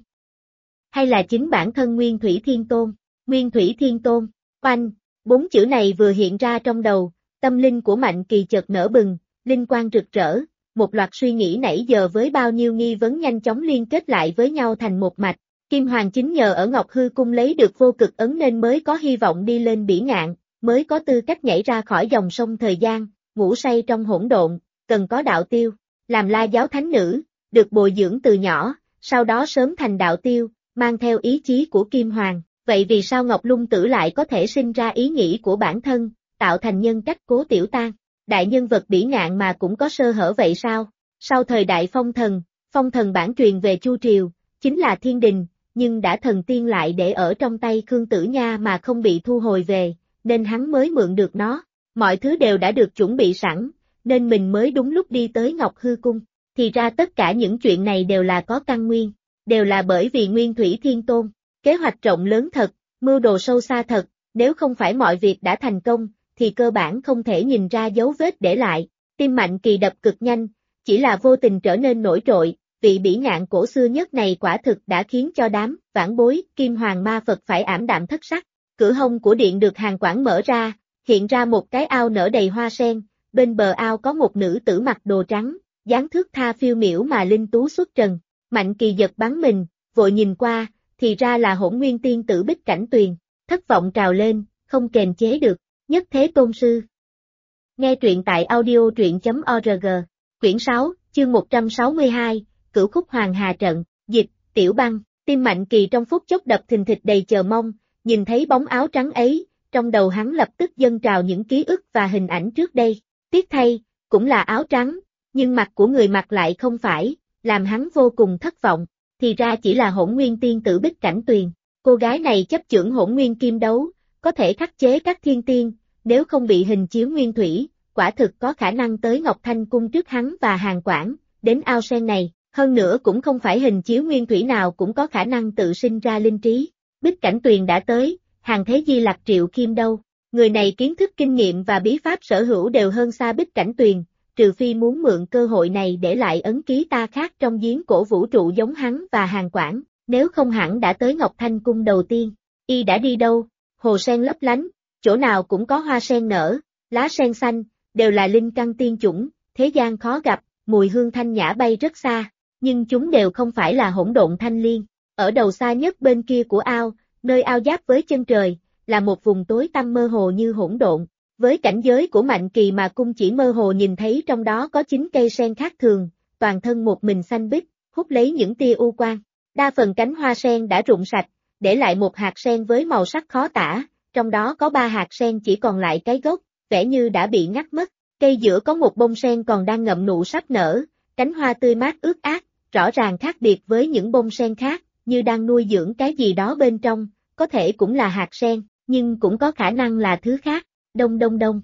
Hay là chính bản thân Nguyên Thủy Thiên Tôn? Nguyên Thủy Thiên Tôn, oanh, 4 chữ này vừa hiện ra trong đầu, tâm linh của Mạnh Kỳ chợt nở bừng, linh quang rực rỡ, một loạt suy nghĩ nãy giờ với bao nhiêu nghi vấn nhanh chóng liên kết lại với nhau thành một mạch. Kim Hoàng chính nhờ ở Ngọc Hư Cung lấy được vô cực ấn nên mới có hy vọng đi lên bỉ ngạn, mới có tư cách nhảy ra khỏi dòng sông thời gian, ngủ say trong hỗn độn, cần có đạo tiêu, làm La giáo thánh nữ, được bồi dưỡng từ nhỏ, sau đó sớm thành đạo tiêu, mang theo ý chí của Kim Hoàng. Vậy vì sao Ngọc Lung Tử lại có thể sinh ra ý nghĩ của bản thân, tạo thành nhân cách Cố Tiểu Tang? Đại nhân vật bỉ ngạn mà cũng có sơ hở vậy sao? Sau thời đại phong thần bản truyền về Chu Triều, chính là thiên đình, nhưng đã thần tiên lại để ở trong tay Khương Tử Nha mà không bị thu hồi về, nên hắn mới mượn được nó. Mọi thứ đều đã được chuẩn bị sẵn, nên mình mới đúng lúc đi tới Ngọc Hư Cung. Thì ra tất cả những chuyện này đều là có căn nguyên, đều là bởi vì Nguyên Thủy Thiên Tôn. Kế hoạch rộng lớn thật, mưu đồ sâu xa thật, nếu không phải mọi việc đã thành công, thì cơ bản không thể nhìn ra dấu vết để lại. Tim Mạnh Kỳ đập cực nhanh, chỉ là vô tình trở nên nổi trội, vị bỉ ngạn cổ xưa nhất này quả thực đã khiến cho đám vãn bối Kim Hoàng ma Phật phải ảm đạm thất sắc. Cửa hông của điện được hàng quản mở ra, hiện ra một cái ao nở đầy hoa sen, bên bờ ao có một nữ tử mặc đồ trắng, dáng thước tha phiêu miểu mà linh tú xuất trần. Mạnh Kỳ giật bắn mình, vội nhìn qua, thì ra là Hỗn Nguyên Tiên tử Bích Cảnh Tuyền, thất vọng trào lên, không kềm chế được, nhất thế tôn sư. Nghe truyện tại audio truyện.org, quyển 6, chương 162, Cửu Khúc Hoàng Hà Trận, dịch, Tiểu Băng. Tim Mạnh Kỳ trong phút chốc đập thình thịch đầy chờ mong, nhìn thấy bóng áo trắng ấy, trong đầu hắn lập tức dâng trào những ký ức và hình ảnh trước đây. Tiếc thay, cũng là áo trắng, nhưng mặt của người mặc lại không phải, làm hắn vô cùng thất vọng. Thì ra chỉ là Hỗn Nguyên Tiên tử Bích Cảnh Tuyền. Cô gái này chấp chưởng Hỗn Nguyên Kim Đấu, có thể khắc chế các thiên tiên, nếu không bị hình chiếu nguyên thủy, quả thực có khả năng tới Ngọc Thanh Cung trước hắn và hàng quản, đến ao sen này, hơn nữa cũng không phải hình chiếu nguyên thủy nào cũng có khả năng tự sinh ra linh trí. Bích Cảnh Tuyền đã tới, hàng thế Di Lặc Triệu Kim đâu, người này kiến thức kinh nghiệm và bí pháp sở hữu đều hơn xa Bích Cảnh Tuyền, trừ phi muốn mượn cơ hội này để lại ấn ký ta khác trong giếng cổ vũ trụ giống hắn và hàng quản, nếu không hẳn đã tới Ngọc Thanh Cung đầu tiên. Y đã đi đâu? Hồ sen lấp lánh, chỗ nào cũng có hoa sen nở, lá sen xanh, đều là linh căn tiên chủng, thế gian khó gặp, mùi hương thanh nhã bay rất xa, nhưng chúng đều không phải là hỗn độn thanh liên. Ở đầu xa nhất bên kia của ao, nơi ao giáp với chân trời, là một vùng tối tăm mơ hồ như hỗn độn. Với cảnh giới của Mạnh Kỳ mà cung chỉ mơ hồ nhìn thấy trong đó có 9 cây sen khác thường, toàn thân một mình xanh biếc, hút lấy những tia u quang. Đa phần cánh hoa sen đã rụng sạch, để lại một hạt sen với màu sắc khó tả, trong đó có 3 hạt sen chỉ còn lại cái gốc, vẻ như đã bị ngắt mất. Cây giữa có một bông sen còn đang ngậm nụ sắp nở, cánh hoa tươi mát ướt át, rõ ràng khác biệt với những bông sen khác, như đang nuôi dưỡng cái gì đó bên trong, có thể cũng là hạt sen, nhưng cũng có khả năng là thứ khác. Đông đông đông.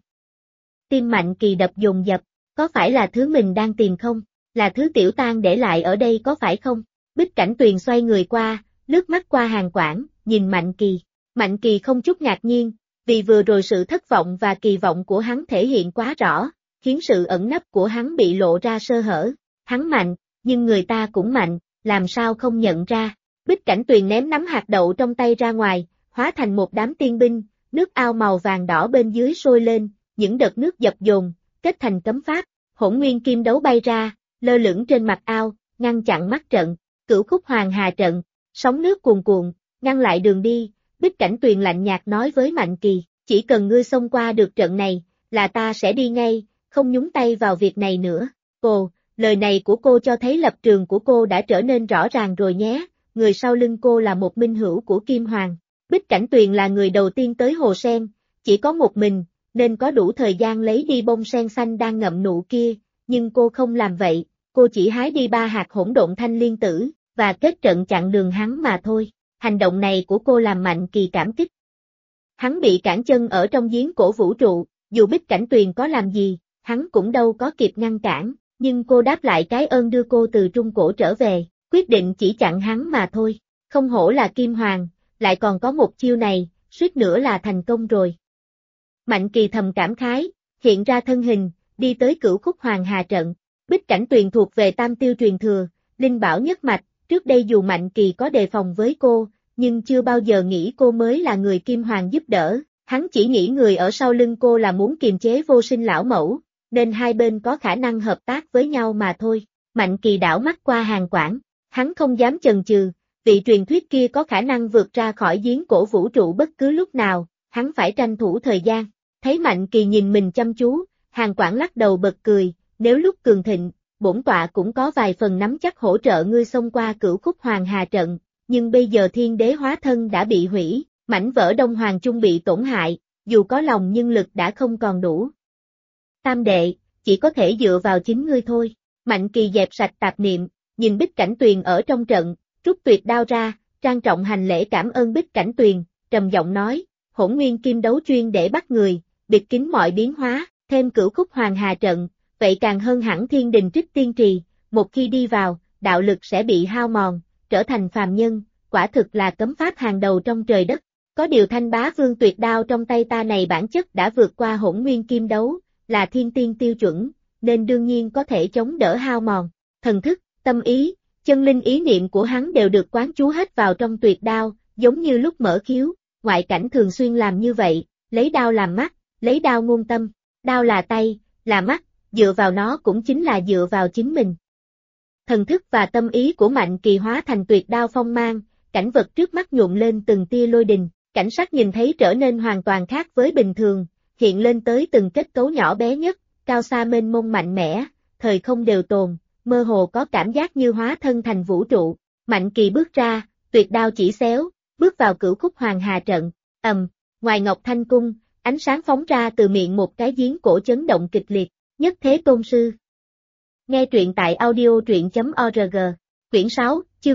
Tim Mạnh Kỳ đập dồn dập, có phải là thứ mình đang tìm không? Là thứ Tiểu Tang để lại ở đây có phải không? Bích Cảnh Tuyền xoay người qua, lướt mắt qua hàng quản, nhìn Mạnh Kỳ. Mạnh Kỳ không chút ngạc nhiên, vì vừa rồi sự thất vọng và kỳ vọng của hắn thể hiện quá rõ, khiến sự ẩn nấp của hắn bị lộ ra sơ hở. Hắn mạnh, nhưng người ta cũng mạnh, làm sao không nhận ra? Bích Cảnh Tuyền ném nắm hạt đậu trong tay ra ngoài, hóa thành một đám tiên binh, nước ao màu vàng đỏ bên dưới sôi lên, những đợt nước dập dồn, kết thành cấm pháp, Hỗn Nguyên Kim Đấu bay ra, lơ lửng trên mặt ao, ngăn chặn mắt trận, Cửu Khúc Hoàng Hà trận, sóng nước cuồn cuộn, ngăn lại đường đi, Bích Cảnh Tuyền lạnh nhạt nói với Mạnh Kỳ, chỉ cần ngươi xông qua được trận này, là ta sẽ đi ngay, không nhúng tay vào việc này nữa. Lời này của cô cho thấy lập trường của cô đã trở nên rõ ràng rồi nhé, người sau lưng cô là một minh hữu của Kim Hoàng. Bích Cảnh Tuyền là người đầu tiên tới hồ sen, chỉ có một mình, nên có đủ thời gian lấy đi bông sen xanh đang ngậm nụ kia, nhưng cô không làm vậy, cô chỉ hái đi 3 hạt hỗn độn thanh liên tử, và kết trận chặn đường hắn mà thôi. Hành động này của cô làm Mạnh Kỳ cảm kích. Hắn bị cản chân ở trong giếng cổ vũ trụ, dù Bích Cảnh Tuyền có làm gì, hắn cũng đâu có kịp ngăn cản, nhưng cô đáp lại cái ơn đưa cô từ Trung Cổ trở về, quyết định chỉ chặn hắn mà thôi. Không hổ là Kim Hoàng, lại còn có một chiêu này, suýt nữa là thành công rồi. Mạnh Kỳ thầm cảm khái, hiện ra thân hình, đi tới Cửu Khúc Hoàng Hà trận. Bích Cảnh Tuyền thuộc về Tam Tiêu truyền thừa, linh bảo nhất mạch, trước đây dù Mạnh Kỳ có đề phòng với cô, nhưng chưa bao giờ nghĩ cô mới là người Kim Hoàng giúp đỡ, hắn chỉ nghĩ người ở sau lưng cô là muốn kiềm chế Vô Sinh lão mẫu, nên hai bên có khả năng hợp tác với nhau mà thôi. Mạnh Kỳ đảo mắt qua Hàn Quảng, hắn không dám chần chừ, vị truyền thuyết kia có khả năng vượt ra khỏi giếng cổ vũ trụ bất cứ lúc nào, hắn phải tranh thủ thời gian. Thấy Mạnh Kỳ nhìn mình chăm chú, Hàn Quảng lắc đầu bật cười, nếu lúc cường thịnh, bổn tọa cũng có vài phần nắm chắc hỗ trợ ngươi xông qua Cửu Khúc Hoàng Hà trận, nhưng bây giờ Thiên Đế hóa thân đã bị hủy, mảnh vỡ Đông Hoàng Trung bị tổn hại, dù có lòng nhưng lực đã không còn đủ. Tam đệ, chỉ có thể dựa vào chính ngươi thôi. Mạnh Kỳ dẹp sạch tạp niệm, nhìn Bích Cảnh Tuyền ở trong trận, rút tuyệt đao ra, trang trọng hành lễ cảm ơn Bích Cảnh Tuyền, trầm giọng nói, Hỗn Nguyên Kim Đấu chuyên để bắt người, biệt kín mọi biến hóa, thêm Cửu Khúc Hoàng Hà trận, vậy càng hơn hẳn Thiên Đình Trích Tiên Trì, một khi đi vào, đạo lực sẽ bị hao mòn, trở thành phàm nhân, quả thực là cấm pháp hàng đầu trong trời đất. Có điều Thanh Bá Vương tuyệt đao trong tay ta này bản chất đã vượt qua Hỗn Nguyên Kim Đấu, là thiên tiên tiêu chuẩn, nên đương nhiên có thể chống đỡ hao mòn. Thần thức, tâm ý, chân linh ý niệm của hắn đều được quán chú hết vào trong tuyệt đao, giống như lúc mở khiếu, ngoại cảnh thường xuyên làm như vậy, lấy đao làm mắt, lấy đao ngôn tâm, đao là tay, là mắt, dựa vào nó cũng chính là dựa vào chính mình. Thần thức và tâm ý của Mạnh Kỳ hóa thành tuyệt đao phong mang, cảnh vật trước mắt nhuộm lên từng tia lôi đình, cảnh sắc nhìn thấy trở nên hoàn toàn khác với bình thường, hiện lên tới từng kết cấu nhỏ bé nhất, cao xa mênh mông mạnh mẽ, thời không đều tồn, mơ hồ có cảm giác như hóa thân thành vũ trụ. Mạnh Kỳ bước ra, tuyệt đao chỉ xéo, bước vào Cửu Khúc Hoàng Hà trận, ngoài Ngọc Thanh Cung, ánh sáng phóng ra từ miệng một cái giếng cổ chấn động kịch liệt, Nhất Thế Tôn Sư. Nghe truyện tại audio.truyện.org, quyển 6, chương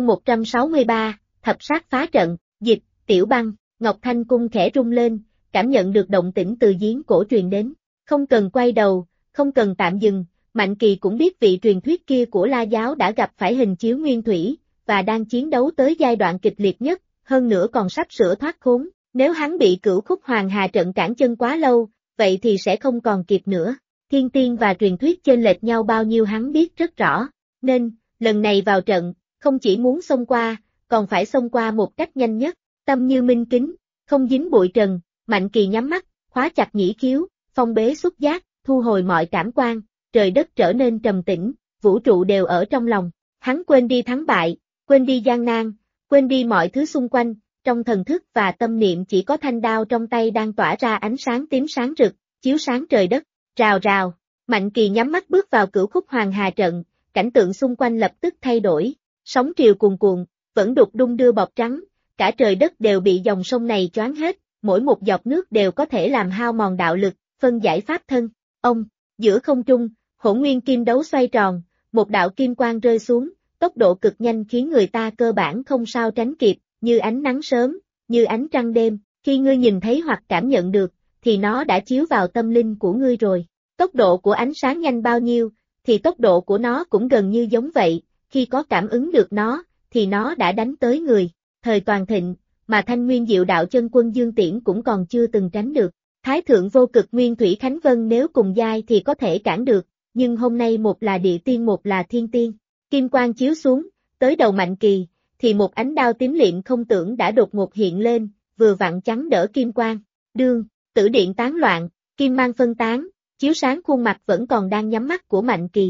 163, Thập Sát Phá Trận, dịch, Tiểu Băng. Ngọc Thanh Cung khẽ rung lên, cảm nhận được động tĩnh từ giếng cổ truyền đến, không cần quay đầu, không cần tạm dừng, Mạnh Kỳ cũng biết vị truyền thuyết kia của La Giáo đã gặp phải hình chiếu nguyên thủy, và đang chiến đấu tới giai đoạn kịch liệt nhất, hơn nữa còn sắp sửa thoát khốn, nếu hắn bị Cửu Khúc Hoàng Hà trận cản chân quá lâu, vậy thì sẽ không còn kịp nữa. Thiên tiên và truyền thuyết chênh lệch nhau bao nhiêu hắn biết rất rõ, nên, lần này vào trận, không chỉ muốn xông qua, còn phải xông qua một cách nhanh nhất, tâm như minh kính, không dính bụi trần. Mạnh Kỳ nhắm mắt, khóa chặt nhĩ khiếu, phong bế xúc giác, thu hồi mọi cảm quan, trời đất trở nên trầm tĩnh, vũ trụ đều ở trong lòng, hắn quên đi thắng bại, quên đi gian nan, quên đi mọi thứ xung quanh, trong thần thức và tâm niệm chỉ có thanh đao trong tay đang tỏa ra ánh sáng tím sáng rực, chiếu sáng trời đất, rào rào. Mạnh Kỳ nhắm mắt bước vào Cửu Khúc Hoàng Hà trận, cảnh tượng xung quanh lập tức thay đổi, sóng triều cuồn cuộn, vẫn đục đung đưa bọt trắng, cả trời đất đều bị dòng sông này choáng hết, mỗi một giọt nước đều có thể làm hao mòn đạo lực, phân giải pháp thân. Giữa không trung, Hỗn Nguyên Kim Đấu xoay tròn, một đạo kim quang rơi xuống, tốc độ cực nhanh khiến người ta cơ bản không sao tránh kịp, như ánh nắng sớm, như ánh trăng đêm, khi ngươi nhìn thấy hoặc cảm nhận được, thì nó đã chiếu vào tâm linh của ngươi rồi. Tốc độ của ánh sáng nhanh bao nhiêu, thì tốc độ của nó cũng gần như giống vậy, khi có cảm ứng được nó, thì nó đã đánh tới người. Thời toàn thịnh, mà Thanh Nguyên Diệu Đạo Chân Quân Dương Tiễn cũng còn chưa từng tránh được. Thái thượng vô cực Nguyên Thủy Khánh Vân nếu cùng giai thì có thể cản được, nhưng hôm nay một là địa tiên một là thiên tiên. Kim quang chiếu xuống, tới đầu Mạnh Kỳ, thì một ánh đao tím liệm không tưởng đã đột ngột hiện lên, vừa vặn chắn đỡ kim quang. Đương, tử điện tán loạn, kim mang phân tán, chiếu sáng khuôn mặt vẫn còn đang nhắm mắt của Mạnh Kỳ.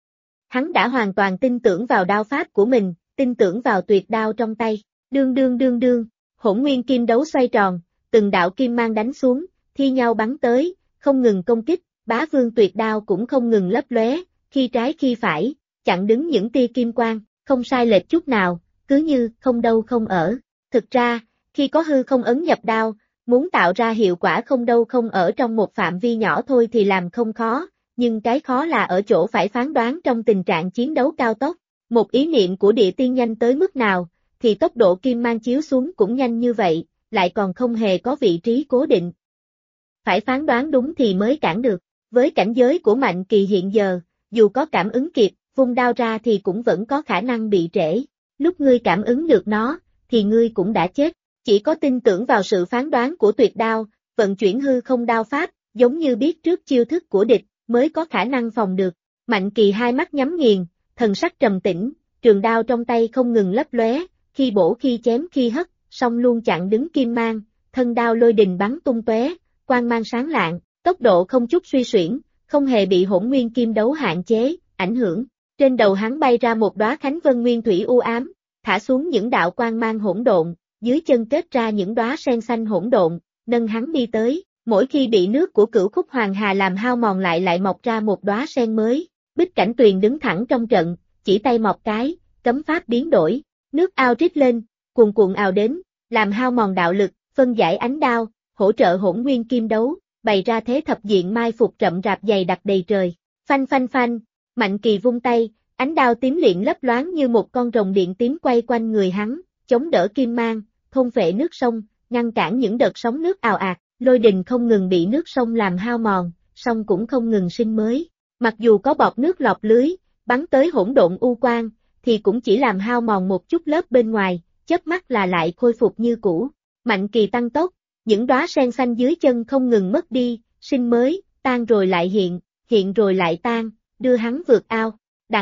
Hắn đã hoàn toàn tin tưởng vào đao pháp của mình, tin tưởng vào tuyệt đao trong tay. Đương, hỗn nguyên kim đấu xoay tròn, từng đạo kim mang đánh xuống, thi nhau bắn tới, không ngừng công kích, Bá Vương tuyệt đao cũng không ngừng lấp lóe, khi trái khi phải, chặn đứng những tia kim quang, không sai lệch chút nào, cứ như không đâu không ở. Thực ra, khi có hư không ấn nhập đao, muốn tạo ra hiệu quả không đâu không ở trong một phạm vi nhỏ thôi thì làm không khó, nhưng cái khó là ở chỗ phải phán đoán trong tình trạng chiến đấu cao tốc. Một ý niệm của địa tiên nhanh tới mức nào, thì tốc độ kim mang chiếu xuống cũng nhanh như vậy, lại còn không hề có vị trí cố định. Phải phán đoán đúng thì mới cản được. Với cảnh giới của Mạnh Kỳ hiện giờ, dù có cảm ứng kịp, vung đao ra thì cũng vẫn có khả năng bị trễ. Lúc ngươi cảm ứng được nó, thì ngươi cũng đã chết. Chỉ có tin tưởng vào sự phán đoán của tuyệt đao, vận chuyển hư không đao pháp, giống như biết trước chiêu thức của địch, mới có khả năng phòng được. Mạnh Kỳ hai mắt nhắm nghiền, thần sắc trầm tĩnh, trường đao trong tay không ngừng lấp lóe, khi bổ khi chém khi hất, song luôn chặn đứng kim mang, thân đao lôi đình bắn tung tóe, quang mang sáng lạng, tốc độ không chút suy xuyển, không hề bị hỗn nguyên kim đấu hạn chế, ảnh hưởng. Trên đầu hắn bay ra một đóa khánh vân nguyên thủy u ám, thả xuống những đạo quang mang hỗn độn, dưới chân kết ra những đóa sen xanh hỗn độn, nâng hắn đi tới. Mỗi khi bị nước của Cửu Khúc Hoàng Hà làm hao mòn lại mọc ra một đóa sen mới. Bích Cảnh Tuyền đứng thẳng trong trận, chỉ tay mọc cái, cấm pháp biến đổi, nước ao rít lên, cuồn cuộn ào đến, làm hao mòn đạo lực, phân giải ánh đao, hỗ trợ hỗn nguyên kim đấu, bày ra thế thập diện mai phục rậm rạp dày đặc đầy trời. Phanh phanh phanh, Mạnh Kỳ vung tay, ánh đao tím liệm lấp loáng như một con rồng điện tím quay quanh người hắn, chống đỡ kim mang, thôn phệ nước sông, ngăn cản những đợt sóng nước ào ạt. Lôi đình không ngừng bị nước sông làm hao mòn, sông cũng không ngừng sinh mới. Mặc dù có bọt nước lọt lưới, bắn tới hỗn độn u quang, thì cũng chỉ làm hao mòn một chút lớp bên ngoài, chớp mắt là lại khôi phục như cũ. Mạnh Kỳ tăng tốc, những đóa sen xanh dưới chân không ngừng mất đi, sinh mới, tan rồi lại hiện, hiện rồi lại tan, đưa hắn vượt ao.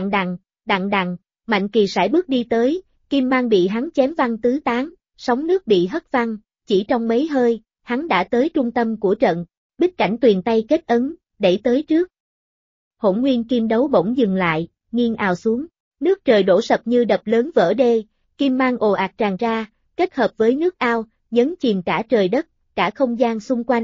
Đặng, Mạnh Kỳ sải bước đi tới, kim mang bị hắn chém văng tứ tán, sóng nước bị hất văng, chỉ trong mấy hơi. Hắn đã tới trung tâm của trận, Bích Cảnh Tuyền tay kết ấn, đẩy tới trước. Hỗn nguyên kim đấu bỗng dừng lại, nghiêng ào xuống, nước trời đổ sập như đập lớn vỡ đê, kim mang ồ ạt tràn ra, kết hợp với nước ao, nhấn chìm cả trời đất, cả không gian xung quanh.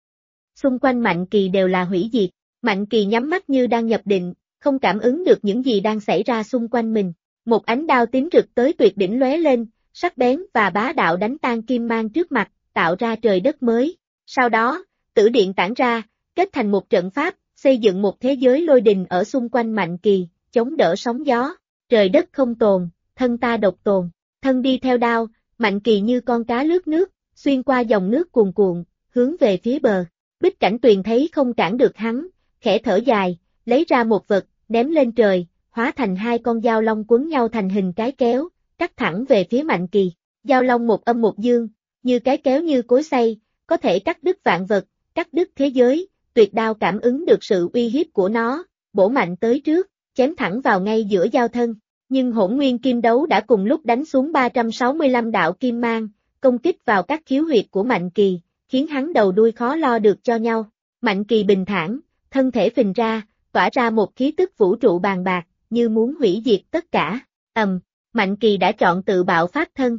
Xung quanh Mạnh Kỳ đều là hủy diệt, Mạnh Kỳ nhắm mắt như đang nhập định, không cảm ứng được những gì đang xảy ra xung quanh mình. Một ánh đao tím rực tới tuyệt đỉnh lóe lên, sắc bén và bá đạo đánh tan kim mang trước mặt, tạo ra trời đất mới. Sau đó, tử điện tản ra, kết thành một trận pháp, xây dựng một thế giới lôi đình ở xung quanh Mạnh Kỳ, chống đỡ sóng gió. Trời đất không tồn, thân ta độc tồn, thân đi theo đao, Mạnh Kỳ như con cá lướt nước, xuyên qua dòng nước cuồn cuộn, hướng về phía bờ. Bích Cảnh Tuyền thấy không cản được hắn, khẽ thở dài, lấy ra một vật, ném lên trời, hóa thành hai con dao long quấn nhau thành hình cái kéo, cắt thẳng về phía Mạnh Kỳ. Dao long một âm một dương, như cái kéo như cối xay, có thể cắt đứt vạn vật, cắt đứt thế giới. Tuyệt đao cảm ứng được sự uy hiếp của nó, bổ mạnh tới trước, chém thẳng vào ngay giữa giao thân. Nhưng hỗn nguyên kim đấu đã cùng lúc đánh xuống 365 đạo kim mang, công kích vào các khiếu huyệt của Mạnh Kỳ, khiến hắn đầu đuôi khó lo được cho nhau. Mạnh Kỳ bình thản, thân thể phình ra, tỏa ra một khí tức vũ trụ bàn bạc, như muốn hủy diệt tất cả. Mạnh Kỳ đã chọn tự bạo pháp thân.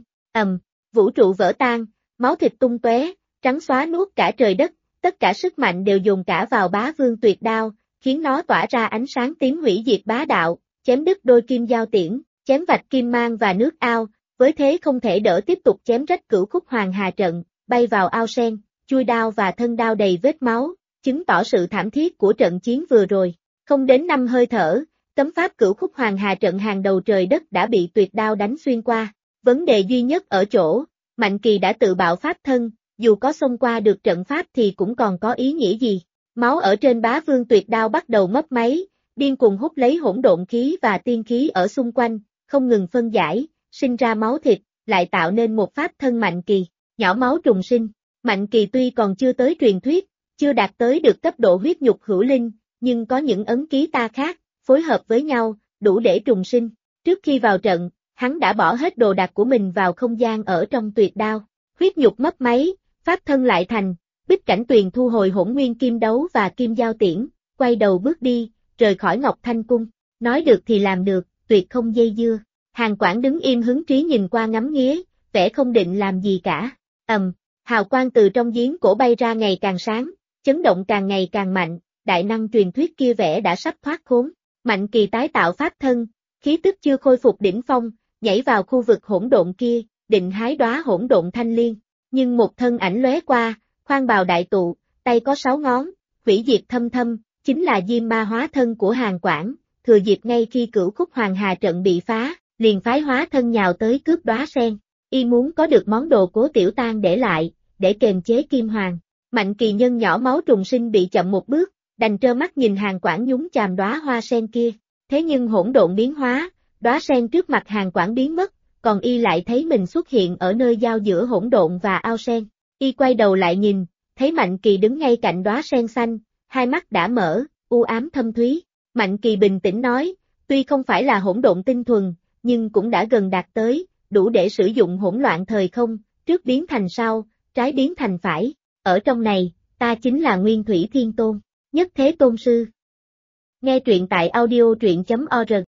Vũ trụ vỡ tan, máu thịt tung tóe, trắng xóa nuốt cả trời đất, tất cả sức mạnh đều dồn cả vào Bá Vương tuyệt đao, khiến nó tỏa ra ánh sáng tím hủy diệt bá đạo, chém đứt đôi kim giao tiễn, chém vạch kim mang và nước ao, với thế không thể đỡ tiếp tục chém rách Cửu Khúc Hoàng Hà trận, bay vào ao sen, chui đao và thân đao đầy vết máu, chứng tỏ sự thảm thiết của trận chiến vừa rồi. Không đến 5 hơi thở, cấm pháp Cửu Khúc Hoàng Hà trận hàng đầu trời đất đã bị tuyệt đao đánh xuyên qua. Vấn đề duy nhất ở chỗ, Mạnh Kỳ đã tự bạo pháp thân, dù có xông qua được trận pháp thì cũng còn có ý nghĩa gì. Máu ở trên Bá Vương tuyệt đao bắt đầu mấp máy, điên cuồng hút lấy hỗn độn khí và tiên khí ở xung quanh, không ngừng phân giải, sinh ra máu thịt, lại tạo nên một pháp thân Mạnh Kỳ, nhỏ máu trùng sinh. Mạnh Kỳ tuy còn chưa tới truyền thuyết, chưa đạt tới được cấp độ huyết nhục hữu linh, nhưng có những ấn ký ta khác, phối hợp với nhau, đủ để trùng sinh. Trước khi vào trận, hắn đã bỏ hết đồ đạc của mình vào không gian ở trong tuyệt đao. Huyết nhục mấp máy, pháp thân lại thành, Bích Cảnh Tuyền thu hồi hỗn nguyên kim đấu và kim giao tiễn, quay đầu bước đi, rời khỏi Ngọc Thanh Cung. Nói được thì làm được, tuyệt không dây dưa. Hàn Quảng đứng im hứng trí nhìn qua ngắm nghía, vẻ không định làm gì cả. Hào quang từ trong giếng cổ bay ra ngày càng sáng, chấn động càng ngày càng mạnh, đại năng truyền thuyết kia vẻ đã sắp thoát khốn. Mạnh Kỳ tái tạo pháp thân, khí tức chưa khôi phục đỉnh phong, nhảy vào khu vực hỗn độn kia, định hái đóa hỗn độn thanh liên, nhưng một thân ảnh lóe qua, khoan bào đại tụ, tay có 6 ngón, hủy diệt thâm thâm, chính là Diêm Ma hóa thân của Hàn Quảng, thừa dịp ngay khi Cửu Khúc Hoàng Hà trận bị phá, liền phái hóa thân nhào tới cướp đóa sen. Y muốn có được món đồ Cố Tiểu Tang để lại, để kềm chế Kim Hoàng. Mạnh Kỳ nhân nhỏ máu trùng sinh bị chậm một bước, đành trơ mắt nhìn Hàn Quảng nhúng chàm đóa hoa sen kia. Thế nhưng hỗn độn biến hóa, đóa sen trước mặt Hàn Quảng biến mất, còn Y lại thấy mình xuất hiện ở nơi giao giữa hỗn độn và ao sen. Y quay đầu lại nhìn, thấy Mạnh Kỳ đứng ngay cạnh đóa sen xanh, hai mắt đã mở, u ám thâm thúy. Mạnh Kỳ bình tĩnh nói, tuy không phải là hỗn độn tinh thuần, nhưng cũng đã gần đạt tới, đủ để sử dụng hỗn loạn thời không, trước biến thành sau, trái biến thành phải. Ở trong này, ta chính là Nguyên Thủy Thiên Tôn, Nhất Thế Tôn Sư. Nghe truyện tại audio truyện.org